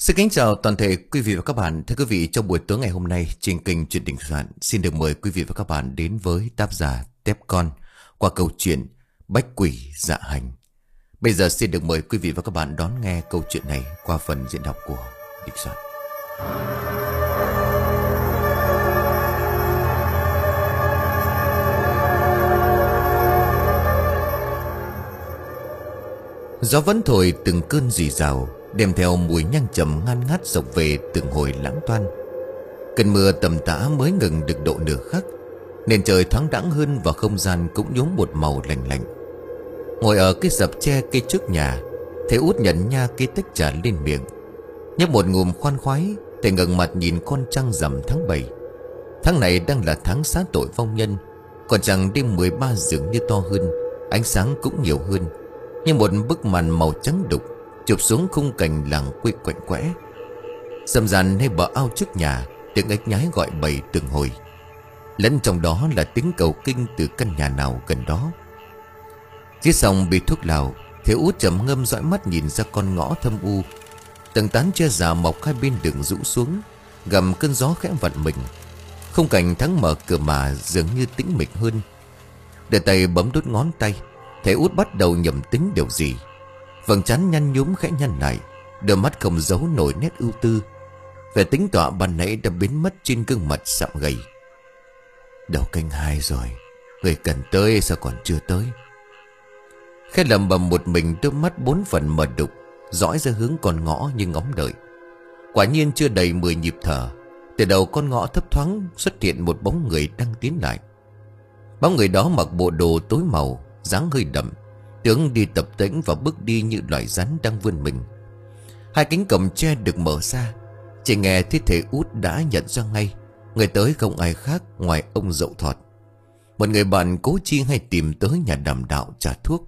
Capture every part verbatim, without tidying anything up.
Xin kính chào toàn thể quý vị và các bạn. Thưa quý vị, trong buổi tối ngày hôm nay trên kênh Chuyện Đình Soạn xin được mời quý vị và các bạn đến với tác giả Tép Con qua câu chuyện Bách Quỷ Dạ Hành. Bây giờ xin được mời quý vị và các bạn đón nghe câu chuyện này qua phần diễn đọc của Đình Soạn. Gió vẫn thổi từng cơn rì rào, đem theo mùi nhang trầm ngan ngát sộc về từng hồi lãng toan. Cơn mưa tầm tã mới ngừng được độ nửa khắc, nên trời thoáng đãng hơn và không gian cũng nhuốm một màu lành lạnh. Ngồi ở cái sập tre cây trước nhà, thầy Út nhận nha cái tách trà lên miệng, nhấp một ngụm khoan khoái. Thầy ngẩng mặt nhìn con trăng rằm tháng bảy. Tháng này đang là tháng xá tội vong nhân, còn trăng đêm mười ba dường như to hơn, ánh sáng cũng nhiều hơn, như một bức màn màu trắng đục chụp xuống khung cảnh làng quê quạnh quẽ. Rầm ràn hay bờ ao trước nhà, tiếng ếch nhái gọi bầy từng hồi, lẫn trong đó là tiếng cầu kinh từ căn nhà nào gần đó. Chiếc sòng bị thuốc lào, thầy Út trầm ngâm dõi mắt nhìn ra con ngõ thâm u. Từng tán tre già mọc hai bên đường rũ xuống, gầm cơn gió khẽ vặn mình. Khung cảnh tháng mở cửa mà dường như tĩnh mịch hơn. Để tay bấm đốt ngón tay, thầy Út bắt đầu nhầm tính điều gì. Vầng trán nhăn nhúm khẽ nhăn lại, đôi mắt không giấu nổi nét ưu tư. Vẻ tính tọa ban nãy đã biến mất trên gương mặt sạm gầy. Đầu canh hai rồi, người cần tới sao còn chưa tới? Khẽ lầm bầm một mình, đôi mắt bốn phần mờ đục dõi ra hướng con ngõ như ngóng đợi. Quả nhiên chưa đầy mười nhịp thở, từ đầu con ngõ thấp thoáng xuất hiện một bóng người đang tiến lại. Bóng người đó mặc bộ đồ tối màu, dáng hơi đậm, tướng đi tập tễnh và bước đi như loài rắn đang vươn mình. Hai cánh cổng tre được mở ra, chỉ nghe thấy thầy Út đã nhận ra ngay người tới không ai khác ngoài ông Dậu Thọt, một người bạn cố chi hay tìm tới nhà đàm đạo trả thuốc.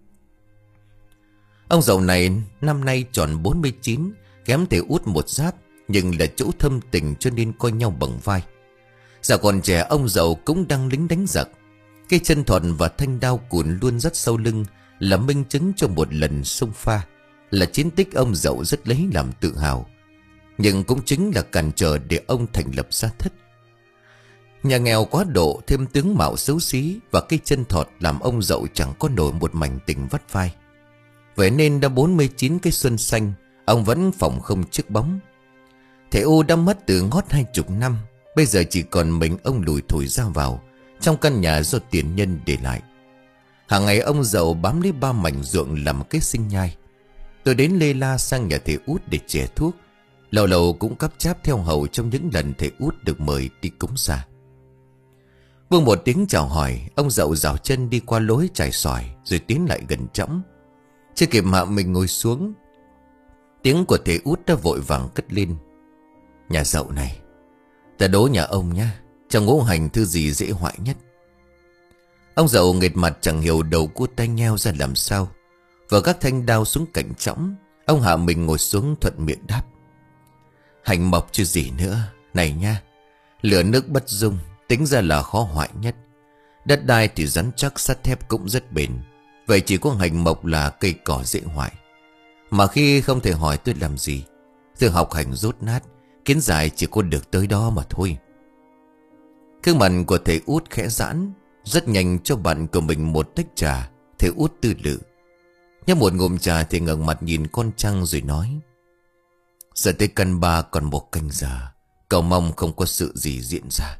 Ông Dậu này năm nay tròn bốn mươi chín, kém thầy Út một giáp, nhưng là chỗ thâm tình cho nên coi nhau bằng vai. Giờ còn trẻ, ông Dậu cũng đang lính đánh giặc. Cây chân thòn và thanh đao cùn luôn dắt sau lưng là minh chứng cho một lần xông pha, là chiến tích ông Dậu rất lấy làm tự hào, nhưng cũng chính là cản trở để ông thành lập gia thất. Nhà nghèo quá độ, thêm tướng mạo xấu xí và cây chân thọt làm ông Dậu chẳng có nổi một mảnh tình vắt vai. Vậy nên đã bốn mươi chín cái xuân xanh, ông vẫn phỏng không chiếc bóng. Thầy U đã mất từ ngót hai chục năm, bây giờ chỉ còn mình ông lùi thủi ra vào trong căn nhà do tiền nhân để lại. Hàng ngày ông Dậu bám lấy ba mảnh ruộng làm cái sinh nhai. Tôi đến lê la sang nhà thầy Út để chè thuốc, lâu lâu cũng cắp cháp theo hầu trong những lần thầy Út được mời đi cúng xa. Buông một tiếng chào hỏi, ông Dậu rảo chân đi qua lối trải xoài rồi tiến lại gần trẫm. Chưa kịp hạ mình ngồi xuống, tiếng của thầy Út đã vội vàng cất lên. Nhà Dậu này, ta đố nhà ông nhá, trong ngũ hành thư gì dễ hoại nhất? Ông Dậu nghệt mặt chẳng hiểu đầu cua tay nheo ra làm sao. Vừa gác thanh đao xuống cạnh trẫm, ông hạ mình ngồi xuống thuận miệng đáp. Hành mộc chứ gì nữa. Này nha, lửa nước bất dung, tính ra là khó hoại nhất. Đất đai thì rắn chắc, sắt thép cũng rất bền. Vậy chỉ có hành mộc là cây cỏ dễ hoại. Mà khi không thể hỏi tôi làm gì, tôi học hành rốt nát, kiến giải chỉ có được tới đó mà thôi. Gương mặt của thầy Út khẽ giãn, rất nhanh cho bạn của mình một tách trà. Thầy Út tư lự nhấp một ngụm trà thì ngẩng mặt nhìn con trăng rồi nói. Giờ tới canh ba còn một canh giờ, cầu mong không có sự gì diễn ra.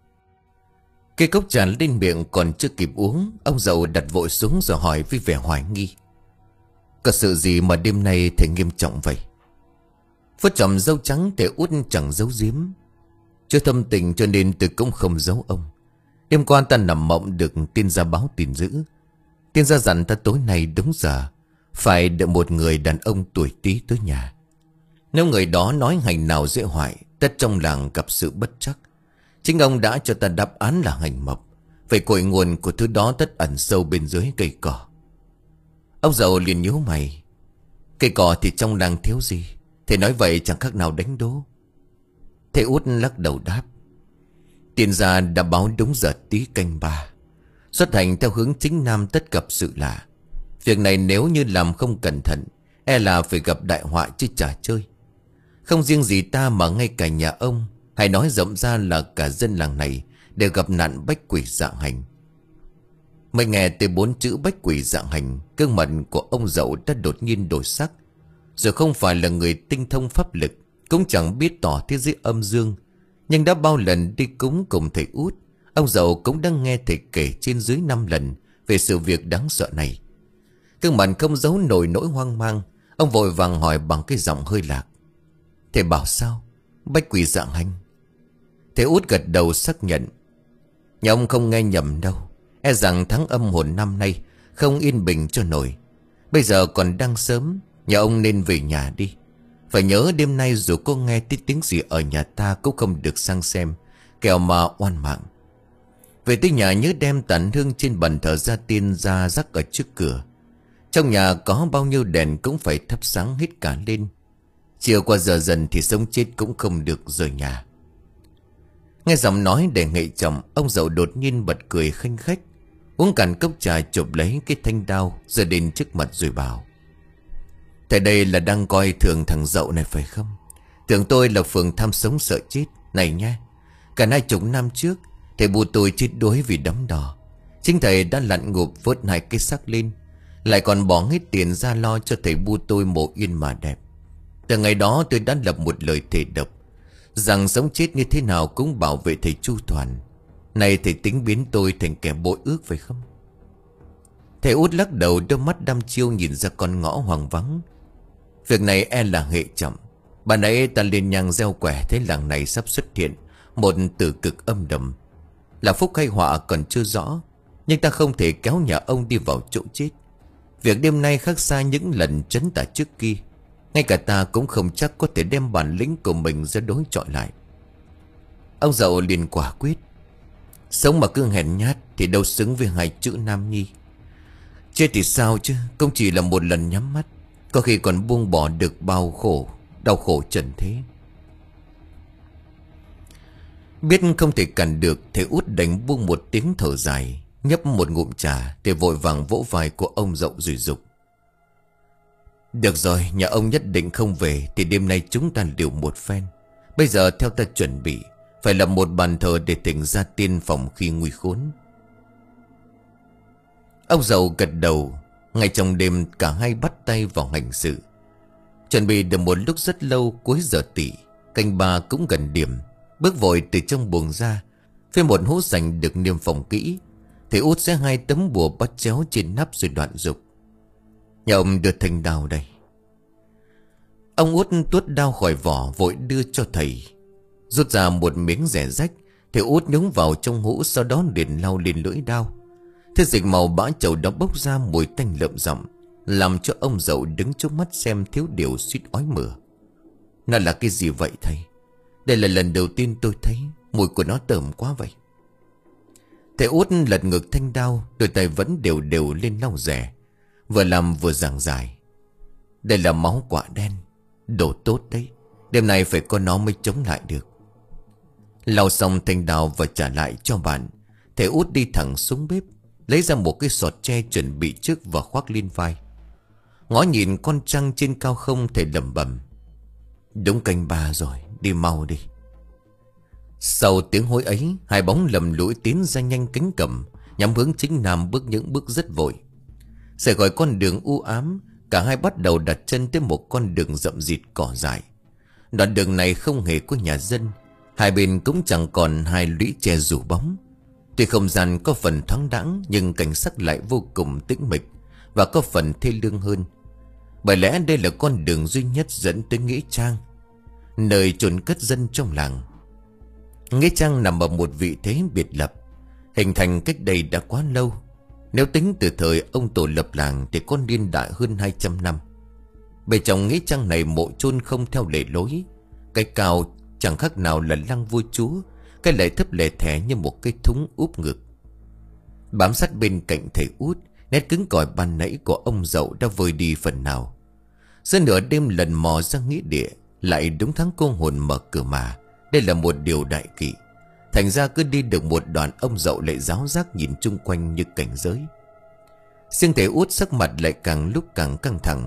Cây cốc trà lên miệng còn chưa kịp uống, ông Dậu đặt vội xuống rồi hỏi với vẻ hoài nghi. Có sự gì mà đêm nay thầy nghiêm trọng vậy? Phớt chòm râu trắng, thầy Út chẳng giấu giếm. Chưa thâm tình cho nên tôi cũng không giấu ông. Đêm qua ta nằm mộng được tiên gia báo tin dữ. Tiên gia dặn ta tối nay đúng giờ phải đợi một người đàn ông tuổi Tý tới nhà. Nếu người đó nói hành nào dễ hoại, tất trong làng gặp sự bất trắc. Chính ông đã cho ta đáp án là hành mộc. Vậy cội nguồn của thứ đó tất ẩn sâu bên dưới cây cỏ. Ông Dậu liền nhíu mày. Cây cỏ thì trong làng thiếu gì? Thầy nói vậy chẳng khác nào đánh đố. Thầy Út lắc đầu đáp. Tiên gia đã báo đúng giờ Tý canh ba, xuất hành theo hướng chính nam tất gặp sự lạ. Việc này nếu như làm không cẩn thận, e là phải gặp đại họa chứ chả chơi. Không riêng gì ta mà ngay cả nhà ông, hay nói rộng ra là cả dân làng này, đều gặp nạn bách quỷ dạ hành. Mới nghe tới bốn chữ bách quỷ dạ hành, gương mặt của ông Dậu đã đột nhiên đổi sắc. Rồi không phải là người tinh thông pháp lực, cũng chẳng biết tỏ thế giới âm dương, nhưng đã bao lần đi cúng cùng thầy Út, ông Dậu cũng đang nghe thầy kể trên dưới năm lần về sự việc đáng sợ này. Gương mặt không giấu nổi nỗi hoang mang, ông vội vàng hỏi bằng cái giọng hơi lạc: thầy bảo sao? Bách quỷ dạ hành? Thầy Út gật đầu xác nhận: nhà ông không nghe nhầm đâu. E rằng tháng âm hồn năm nay không yên bình cho nổi. Bây giờ còn đang sớm, nhà ông nên về nhà đi. Phải nhớ đêm nay dù có nghe tiếng tiếng gì ở nhà ta cũng không được sang xem, kẻo mà oan mạng. Về tới nhà nhớ đem tàn hương trên bàn thờ gia tiên ra rắc ở trước cửa. Trong nhà có bao nhiêu đèn cũng phải thắp sáng hết cả lên. Chiều qua giờ dần thì sống chết cũng không được rời nhà. Nghe giọng nói để nghệ chồng, ông Dậu đột nhiên bật cười khanh khách, uống cạn cốc trà, chụp lấy cái thanh đao rồi đến trước mặt rồi bảo: thầy đây là đang coi thường thằng Dậu này phải không? Tưởng tôi là phường tham sống sợ chết này nha. Cả hai chục năm trước thầy bu tôi chết đuối vì đấm đỏ. Chính thầy đã lặn ngụp vớt hai cái xác lên, lại còn bỏ hết tiền ra lo cho thầy bu tôi mộ yên mà đẹp. Từ ngày đó tôi đã lập một lời thề độc, rằng sống chết như thế nào cũng bảo vệ thầy chu toàn. Này thầy tính biến tôi thành kẻ bội ước phải không? Thầy Út lắc đầu, đôi mắt đăm chiêu nhìn ra con ngõ hoang vắng. Việc này e là hệ chậm. Bà nãy ta lên nhang gieo quẻ thấy làng này sắp xuất hiện một tử cực âm đầm. Là phúc hay họa còn chưa rõ, nhưng ta không thể kéo nhà ông đi vào chỗ chết. Việc đêm nay khác xa những lần trấn tả trước kia. Ngay cả ta cũng không chắc có thể đem bản lĩnh của mình ra đối chọi lại. Ông Dậu liền quả quyết: sống mà cứ hèn nhát thì đâu xứng với hai chữ nam nhi. Chết thì sao chứ, cũng chỉ là một lần nhắm mắt, có khi còn buông bỏ được bao khổ, đau khổ trần thế. Biết không thể cản được, thầy Út đành buông một tiếng thở dài, nhấp một ngụm trà để vội vàng vỗ vai của ông Dậu rồi dục: được rồi, nhà ông nhất định không về thì đêm nay chúng ta liều một phen. Bây giờ theo ta chuẩn bị, phải lập một bàn thờ để thỉnh gia tiên phòng khi nguy khốn. Ông Dậu gật đầu. Ngay trong đêm cả hai bắt tay vào hành sự. Chuẩn bị được một lúc rất lâu, cuối giờ tỵ, canh ba cũng gần điểm, bước vội từ trong buồng ra. Phía một hũ sành được niêm phòng kỹ, thầy Út sẽ hai tấm bùa bắt chéo trên nắp rồi đoạn dục: nhà ông đưa thanh đao đây. Ông Út tuốt đao khỏi vỏ vội đưa cho thầy, rút ra một miếng rẻ rách. Thầy Út nhúng vào trong hũ, sau đó liền lau lên lưỡi đao. Thế dịch màu bã chầu đó bốc ra mùi tanh lợm giọng, làm cho ông Dậu đứng trước mắt xem thiếu điều suýt ói mửa. Nó là cái gì vậy thầy? Đây là lần đầu tiên tôi thấy mùi của nó tởm quá vậy. Thầy Út lật ngược thanh đao, đôi tay vẫn đều đều lên lau rẻ, vừa làm vừa giảng giải: đây là máu quạ đen, đồ tốt đấy, đêm nay phải có nó mới chống lại được. Lau xong thanh đao và trả lại cho bạn, thầy Út đi thẳng xuống bếp, lấy ra một cái sọt tre chuẩn bị trước và khoác lên vai. Ngó nhìn con trăng trên cao không, thầy lẩm bẩm: đúng canh ba rồi, đi mau đi. Sau tiếng hối ấy, hai bóng lầm lũi tiến ra nhanh cánh cầm, nhắm hướng chính nam, bước những bước rất vội. Rời khỏi con đường u ám, cả hai bắt đầu đặt chân tới một con đường rậm rịt cỏ dại. Đoạn đường này không hề có nhà dân, hai bên cũng chẳng còn hai lũy tre rủ bóng. Tuy không gian có phần thoáng đãng, nhưng cảnh sắc lại vô cùng tĩnh mịch và có phần thê lương hơn. Bởi lẽ đây là con đường duy nhất dẫn tới nghĩa trang, nơi chôn cất dân trong làng. Nghĩa trang nằm ở một vị thế biệt lập, hình thành cách đây đã quá lâu. Nếu tính từ thời ông tổ lập làng thì có niên đại hơn hai trăm năm. Bên trong nghĩa trang này mộ chôn không theo lề lối. Cái cao chẳng khác nào là lăng vua chúa, cái lại thấp lè thẻ như một cái thúng úp ngực. Bám sát bên cạnh thầy Út, nét cứng cỏi ban nãy của ông Dậu đã vơi đi phần nào. Giữa nửa đêm lần mò ra nghĩa địa, lại đúng tháng cô hồn mở cửa mà. Đây là một điều đại kỵ. Thành ra cứ đi được một đoạn, ông Dậu lại giáo giác nhìn chung quanh như cảnh giới. Riêng thầy Út sắc mặt lại càng lúc càng căng thẳng.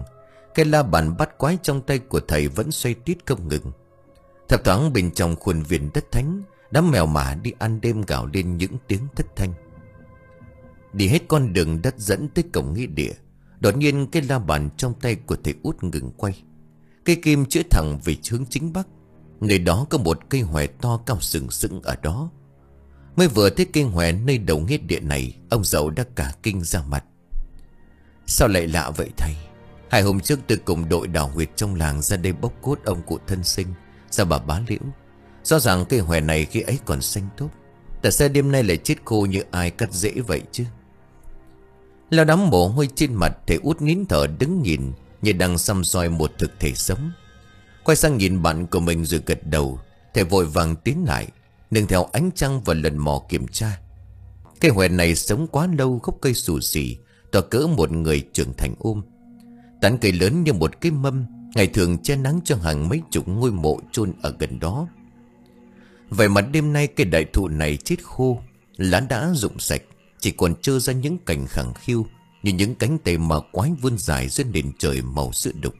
Cái la bàn bắt quái trong tay của thầy vẫn xoay tít không ngừng. Thập thoáng bên trong khuôn viên đất thánh, đám mèo mả đi ăn đêm gào lên những tiếng thất thanh. Đi hết con đường đất dẫn tới cổng nghĩa địa, đột nhiên cái la bàn trong tay của thầy Út ngừng quay. Cây kim chĩa thẳng về hướng chính bắc. Nơi đó có một cây hòe to cao sừng sững ở đó. Mới vừa thấy cây hòe nơi đầu nghĩa địa này, ông Dậu đã cả kinh ra mặt. Sao lại lạ vậy thầy? Hai hôm trước tôi cùng đội đào huyệt trong làng ra đây bốc cốt ông cụ thân sinh, ra bà Bá Liễu. Rõ ràng cây hòe này khi ấy còn xanh tốt, tại sao đêm nay lại chết khô như ai cắt rễ vậy chứ? Lao đám mồ hôi trên mặt, thầy Út nín thở đứng nhìn như đang xăm soi một thực thể sống. Quay sang nhìn bạn của mình rồi gật đầu. Thầy vội vàng tiến lại, nương theo ánh trăng và lần mò kiểm tra. Cây hòe này sống quá lâu, gốc cây xù xì, to cỡ một người trưởng thành ôm. Tán cây lớn như một cái mâm, ngày thường che nắng cho hàng mấy chục ngôi mộ chôn ở gần đó. Vậy mà đêm nay cây đại thụ này chết khô, lá đã rụng sạch, chỉ còn trơ ra những cành khẳng khiu như những cánh tay mà quái vươn dài dưới nền trời màu sữa đục.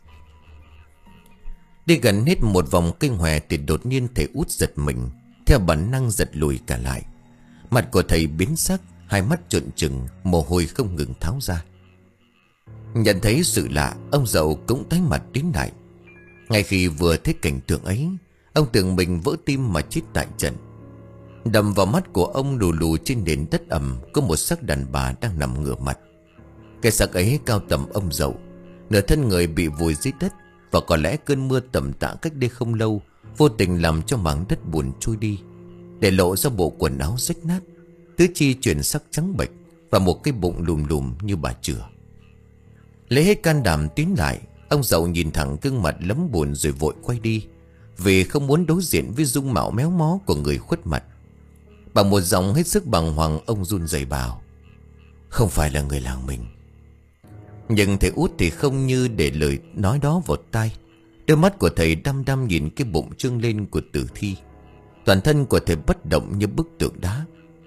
Đi gần hết một vòng cây hòe thì đột nhiên thầy Út giật mình, theo bản năng giật lùi cả lại. Mặt của thầy biến sắc, hai mắt trợn trừng, mồ hôi không ngừng tháo ra. Nhận thấy sự lạ, ông Dậu cũng tái mặt tiến lại. Ngay khi vừa thấy cảnh tượng ấy, ông tưởng mình vỡ tim mà chết tại trận. Đầm vào mắt của ông lù lù trên nền đất ẩm có một xác đàn bà đang nằm ngửa mặt. Cái xác ấy cao tầm ông Dậu, nửa thân người bị vùi dưới đất. Và có lẽ cơn mưa tầm tã cách đây không lâu vô tình làm cho mảng đất buồn trôi đi, để lộ ra bộ quần áo rách nát, tứ chi chuyển sắc trắng bệch và một cái bụng lùm lùm như bà chửa. Lấy hết can đảm tiến lại, ông Dậu nhìn thẳng gương mặt lấm buồn rồi vội quay đi, vì không muốn đối diện với dung mạo méo mó của người khuất mặt. Bằng một giọng hết sức bàng hoàng, ông run rẩy bảo: "Không phải là người làng mình." Nhưng thầy Út thì không như để lời nói đó vào tai. Đôi mắt của thầy đăm đăm nhìn cái bụng trương lên của tử thi. Toàn thân của thầy bất động như bức tượng đá.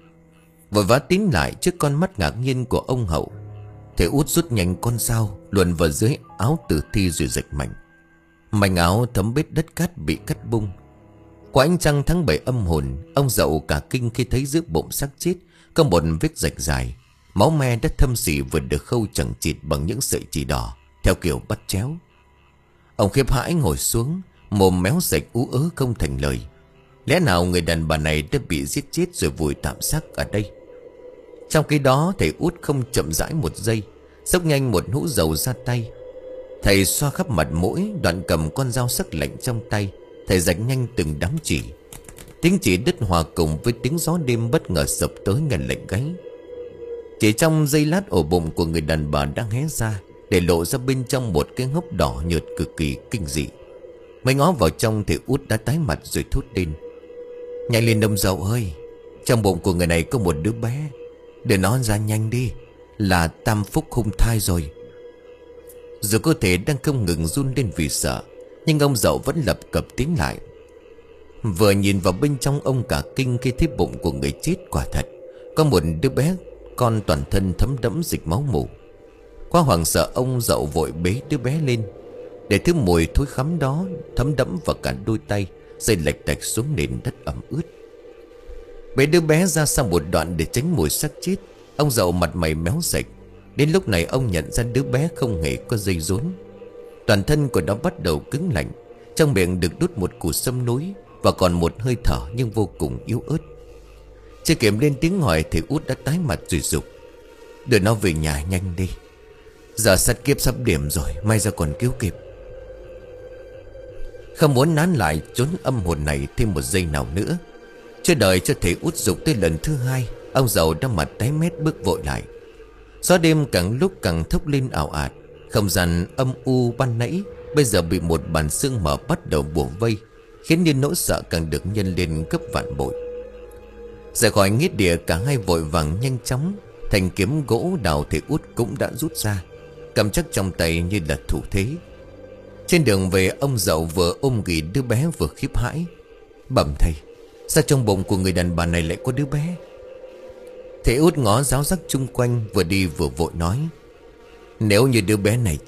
Vội vã tín lại trước con mắt ngạc nhiên của ông Hậu, thầy Út rút nhanh con dao luồn vào dưới áo tử thi rồi rạch mạnh. Mảnh áo thấm bết đất cát bị cắt bung. Qua ánh trăng tháng bảy âm hồn, ông Dậu cả kinh khi thấy giữa bụng xác chết có một vết rạch dài. Máu me đã thâm sỉ vừa được khâu chằng chịt bằng những sợi chỉ đỏ theo kiểu bắt chéo. Ông khiếp hãi ngồi xuống, mồm méo sạch ú ớ không thành lời. Lẽ nào người đàn bà này đã bị giết chết rồi vùi tạm xác ở đây? Trong khi đó thầy Út không chậm rãi một giây, xốc nhanh một hũ dầu ra tay. Thầy xoa khắp mặt mũi, đoạn cầm con dao sắc lạnh trong tay, thầy rạch nhanh từng đám chỉ. Tiếng chỉ đứt hòa cùng với tiếng gió đêm bất ngờ sập tới ngay lạnh gáy. Chỉ trong giây lát, ổ bụng của người đàn bà đang hé ra, để lộ ra bên trong một cái hốc đỏ nhợt cực kỳ kinh dị. Mới ngó vào trong thì Út đã tái mặt rồi thốt lên: "Nhanh lên ông Dậu ơi, trong bụng của người này có một đứa bé, để nó ra nhanh đi, là tam phúc hung thai rồi." Dù cơ thể đang không ngừng run lên vì sợ, nhưng ông Dậu vẫn lập cập tiến lại. Vừa nhìn vào bên trong, ông cả kinh khi thấy bụng của người chết quả thật có một đứa bé con toàn thân thấm đẫm dịch máu mù. Quá hoảng sợ, ông Dậu vội bế đứa bé lên, để thứ mùi thối khắm đó thấm đẫm vào cả đôi tay, rơi lệch tạch xuống nền đất ẩm ướt. Bế đứa bé ra sau một đoạn để tránh mùi xác chết, ông Dậu mặt mày méo sạch. Đến lúc này ông nhận ra đứa bé không hề có dây rốn. Toàn thân của nó bắt đầu cứng lạnh, trong miệng được đút một củ sâm núi và còn một hơi thở nhưng vô cùng yếu ớt. Chưa kịp lên tiếng hỏi thì Út đã tái mặt rồi dục: "Đưa nó về nhà nhanh đi, giờ sát kiếp sắp điểm rồi, may ra còn cứu kịp." Không muốn nán lại chốn âm hồn này thêm một giây nào nữa, chưa đợi cho thầy Út dục tới lần thứ hai, ông Dậu đã mặt tái mét bước vội lại. Gió đêm càng lúc càng thốc lên ảo ạt. Không gian âm u ban nãy bây giờ bị một bàn sương mờ bắt đầu bủa vây, khiến nên nỗi sợ càng được nhân lên gấp vạn bội. Rời khỏi nghĩa địa, cả hai vội vàng nhanh chóng. Thanh kiếm gỗ đào thầy Út cũng đã rút ra, cầm chắc trong tay như là thủ thế. Trên đường về, ông Dậu vừa ôm ghì đứa bé vừa khiếp hãi: "Bẩm thầy, sao trong bụng của người đàn bà này lại có đứa bé?" Thầy Út ngó giáo giác chung quanh, vừa đi vừa vội nói: "Nếu như đứa bé này chết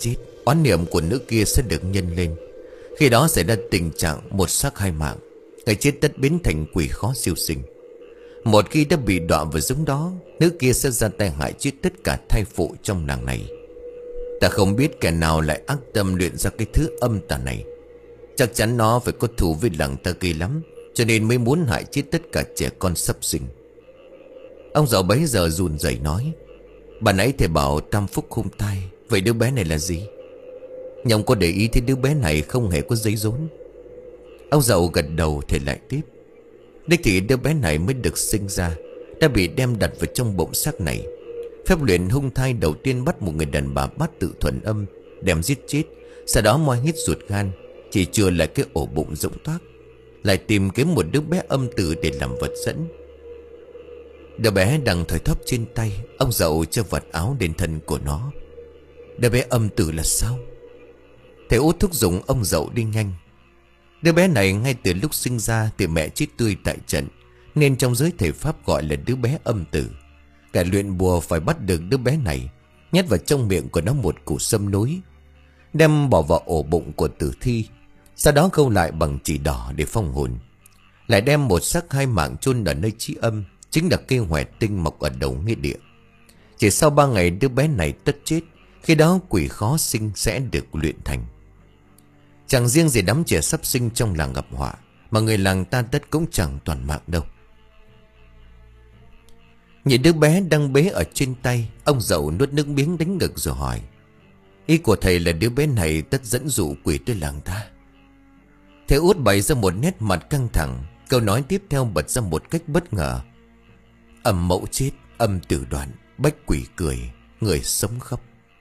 oán niệm của nữ kia sẽ được nhân lên. Khi đó xảy ra tình trạng một xác hai mạng, người chết tất biến thành quỷ khó siêu sinh. Một khi đã bị đọa vào giống đó, nữ kia sẽ ra tay hại chết tất cả thai phụ trong làng này. Ta không biết kẻ nào lại ác tâm luyện ra cái thứ âm tà này. Chắc chắn nó phải có thù với làng ta kỳ lắm, cho nên mới muốn hại chết tất cả trẻ con sắp sinh. Ông giàu bấy giờ run rẩy nói: bà nãy thầy bảo tam phúc hung tai, vậy đứa bé này là gì? Nhưng có để ý thấy đứa bé này không hề có giấy rốn. Ông giàu gật đầu. Thầy lại tiếp: đích thị đứa bé này mới được sinh ra đã bị đem đặt vào trong bụng xác này. Phép luyện hung thai đầu tiên bắt một người đàn bà bát tự thuần âm, đem giết chết, sau đó moi hết ruột gan, chỉ chừa lại cái ổ bụng rỗng toác, lại tìm kiếm một đứa bé âm tử để làm vật dẫn. Đứa bé đang thoi thóp trên tay, ông giàu cho vật áo đến thân của nó. Đứa bé âm tử là sao? Thầy út thúc giục ông giàu đi nhanh. Đứa bé này ngay từ lúc sinh ra thì mẹ chết tươi tại trận, nên trong giới thầy pháp gọi là đứa bé âm tử. Kẻ luyện bùa phải bắt được đứa bé này, nhét vào trong miệng của nó một củ sâm núi, đem bỏ vào ổ bụng của tử thi, sau đó câu lại bằng chỉ đỏ để phong hồn. Lại đem một xác hai mạng chôn ở nơi trí âm, chính là cây hoè tinh mọc ở đầu nghĩa địa. Chỉ sau ba ngày đứa bé này tất chết. Khi đó quỷ khó sinh sẽ được luyện thành. Chẳng riêng gì đám trẻ sắp sinh trong làng gặp họa, mà người làng ta tất cũng chẳng toàn mạng đâu. Nhìn đứa bé đang bế ở trên tay, ông giàu nuốt nước miếng đánh ngực rồi hỏi: ý của thầy là đứa bé này tất dẫn dụ quỷ tới làng ta? Thầy út bày ra một nét mặt căng thẳng. Câu nói tiếp theo bật ra một cách bất ngờ: âm mẫu chết, âm tử đoạn, bách quỷ cười, người sống khóc.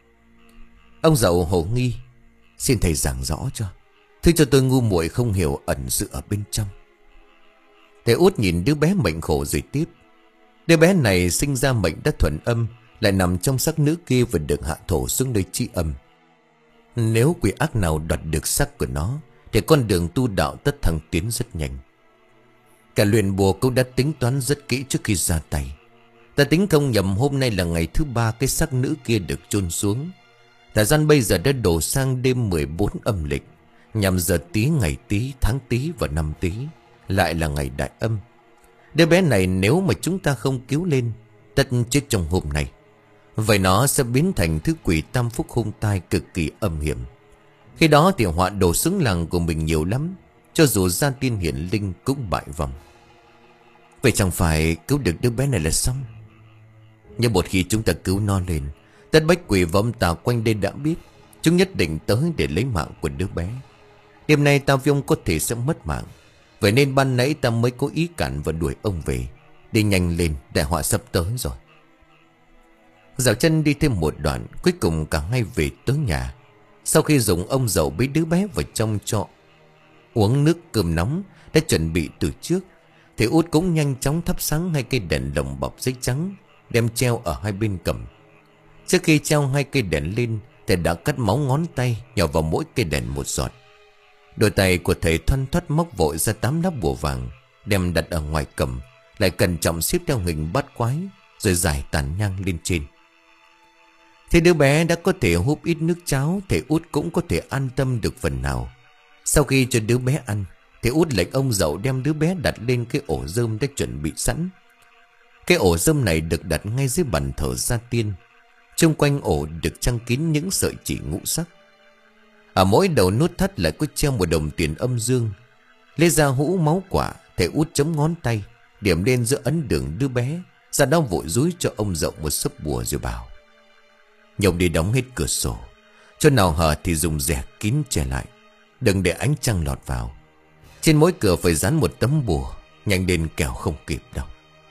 Ông giàu hồ nghi: xin thầy giảng rõ cho, thứ cho tôi ngu muội không hiểu ẩn sự ở bên trong. Thầy út nhìn đứa bé mệnh khổ rồi tiếp: đứa bé này sinh ra mệnh đã thuần âm, lại nằm trong xác nữ kia và được hạ thổ xuống nơi chi âm. Nếu quỷ ác nào đoạt được xác của nó thì con đường tu đạo tất thăng tiến rất nhanh. Cả luyện bùa cũng đã tính toán rất kỹ trước khi ra tay. Ta tính không nhầm hôm nay là ngày thứ ba cái xác nữ kia được chôn xuống. Thời gian bây giờ đã đổ sang đêm mười bốn âm lịch, nhằm giờ Tý, ngày Tý, tháng Tý và năm Tý, lại là ngày đại âm. Đứa bé này nếu mà chúng ta không cứu lên, tất chết trong hôm nay. Vậy nó sẽ biến thành thứ quỷ tam phúc hung tai cực kỳ âm hiểm. Khi đó thì họa đổ xuống làng của mình nhiều lắm, cho dù gia tiên hiển linh cũng bại vòng. Vậy chẳng phải cứu được đứa bé này là xong? Nhưng một khi chúng ta cứu nó lên, tất bách quỷ và âm tà quanh đây đã biết, chúng nhất định tới để lấy mạng của đứa bé. Đêm nay ta với ông có thể sẽ mất mạng. Vậy nên ban nãy ta mới cố ý cản và đuổi ông về. Đi nhanh lên, đại họa sắp tới rồi. Dạo chân đi thêm một đoạn, cuối cùng cả hai về tới nhà. Sau khi dùng ông dậu bế đứa bé vào trong cho uống nước cơm nóng đã chuẩn bị từ trước, thì út cũng nhanh chóng thắp sáng hai cây đèn lồng bọc giấy trắng, đem treo ở hai bên cầm. Trước khi treo hai cây đèn lên, thầy đã cắt máu ngón tay, nhỏ vào mỗi cây đèn một giọt. Đôi tay của thầy thoăn thoắt móc vội ra tám lá bùa vàng, đem đặt ở ngoài cầm, lại cẩn trọng xếp theo hình bát quái, rồi rải tàn nhang lên trên. Thế đứa bé đã có thể húp ít nước cháo, thầy út cũng có thể an tâm được phần nào. Sau khi cho đứa bé ăn, thầy út lệnh ông dậu đem đứa bé đặt lên cái ổ rơm đã chuẩn bị sẵn. Cái ổ rơm này được đặt ngay dưới bàn thờ gia tiên. Xung quanh ổ được trang kín những sợi chỉ ngũ sắc. Ở mỗi đầu nút thắt lại có treo một đồng tiền âm dương. Lấy ra hũ máu quả, thầy út chấm ngón tay, điểm lên giữa ấn đường đứa bé, ra đó vội dúi cho ông dậu một sấp bùa rồi bảo: nhộng đi đóng hết cửa sổ, chỗ nào hở thì dùng rẻ kín che lại, đừng để ánh trăng lọt vào. Trên mỗi cửa phải dán một tấm bùa, nhanh đến kẻo không kịp đâu.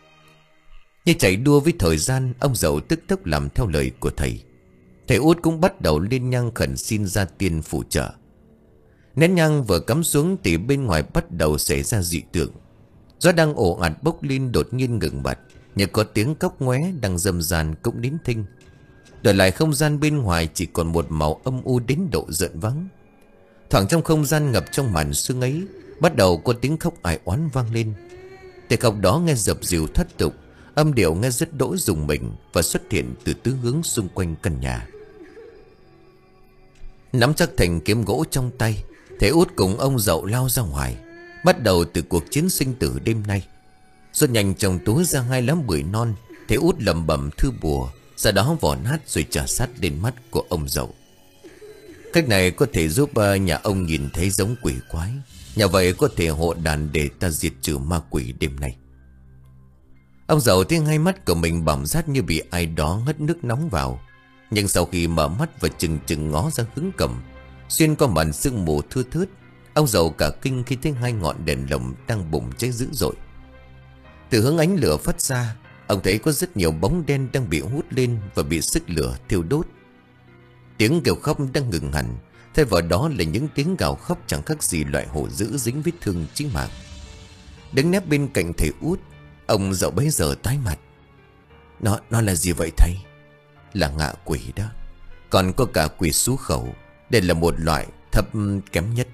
Như chạy đua với thời gian, ông dậu tức tốc làm theo lời của thầy. Thầy út cũng bắt đầu lên nhang khẩn xin gia tiên phù trợ. Nén nhang vừa cắm xuống thì bên ngoài bắt đầu xảy ra dị tượng. Gió đang ồ ạt bốc lên đột nhiên ngừng bặt, như có tiếng cốc ngoé đang rầm ràn cũng nín thinh. Đổi lại không gian bên ngoài chỉ còn một màu âm u đến độ giận vắng. Thoảng trong không gian ngập trong màn sương ấy, bắt đầu có tiếng khóc ai oán vang lên. Tiếng khóc đó nghe dập dìu thất tục, âm điệu nghe rất đỗi rùng mình và xuất hiện từ tứ hướng xung quanh căn nhà. Nắm chắc thành kiếm gỗ trong tay, thầy Út cùng ông Dậu lao ra ngoài, bắt đầu từ cuộc chiến sinh tử đêm nay. Rồi nhanh trong túi ra hai lá bưởi non, thầy Út lẩm bẩm thư bùa, sau đó vò nát rồi trả sát lên mắt của ông Dậu. Cách này có thể giúp nhà ông nhìn thấy giống quỷ quái, nhờ vậy có thể hộ đàn để ta diệt trừ ma quỷ đêm nay. Ông Dậu thấy hai mắt của mình bỏng rát như bị ai đó hất nước nóng vào. Nhưng sau khi mở mắt và chừng chừng ngó ra hướng cầm, xuyên qua màn sương mù thưa thớt, ông Dậu cả kinh khi thấy hai ngọn đèn lồng đang bùng cháy dữ dội. Từ hướng ánh lửa phát ra, ông thấy có rất nhiều bóng đen đang bị hút lên và bị sức lửa thiêu đốt. Tiếng kêu khóc đang ngừng hẳn, thay vào đó là những tiếng gào khóc chẳng khác gì loại hổ dữ dính vết thương chí mạng. Đứng nép bên cạnh thầy Út, ông Dậu bấy giờ tái mặt. Nó, nó là gì vậy thầy? Là ngạ quỷ đó. Còn có cả quỷ sú khẩu. Đây là một loại thấp kém nhất.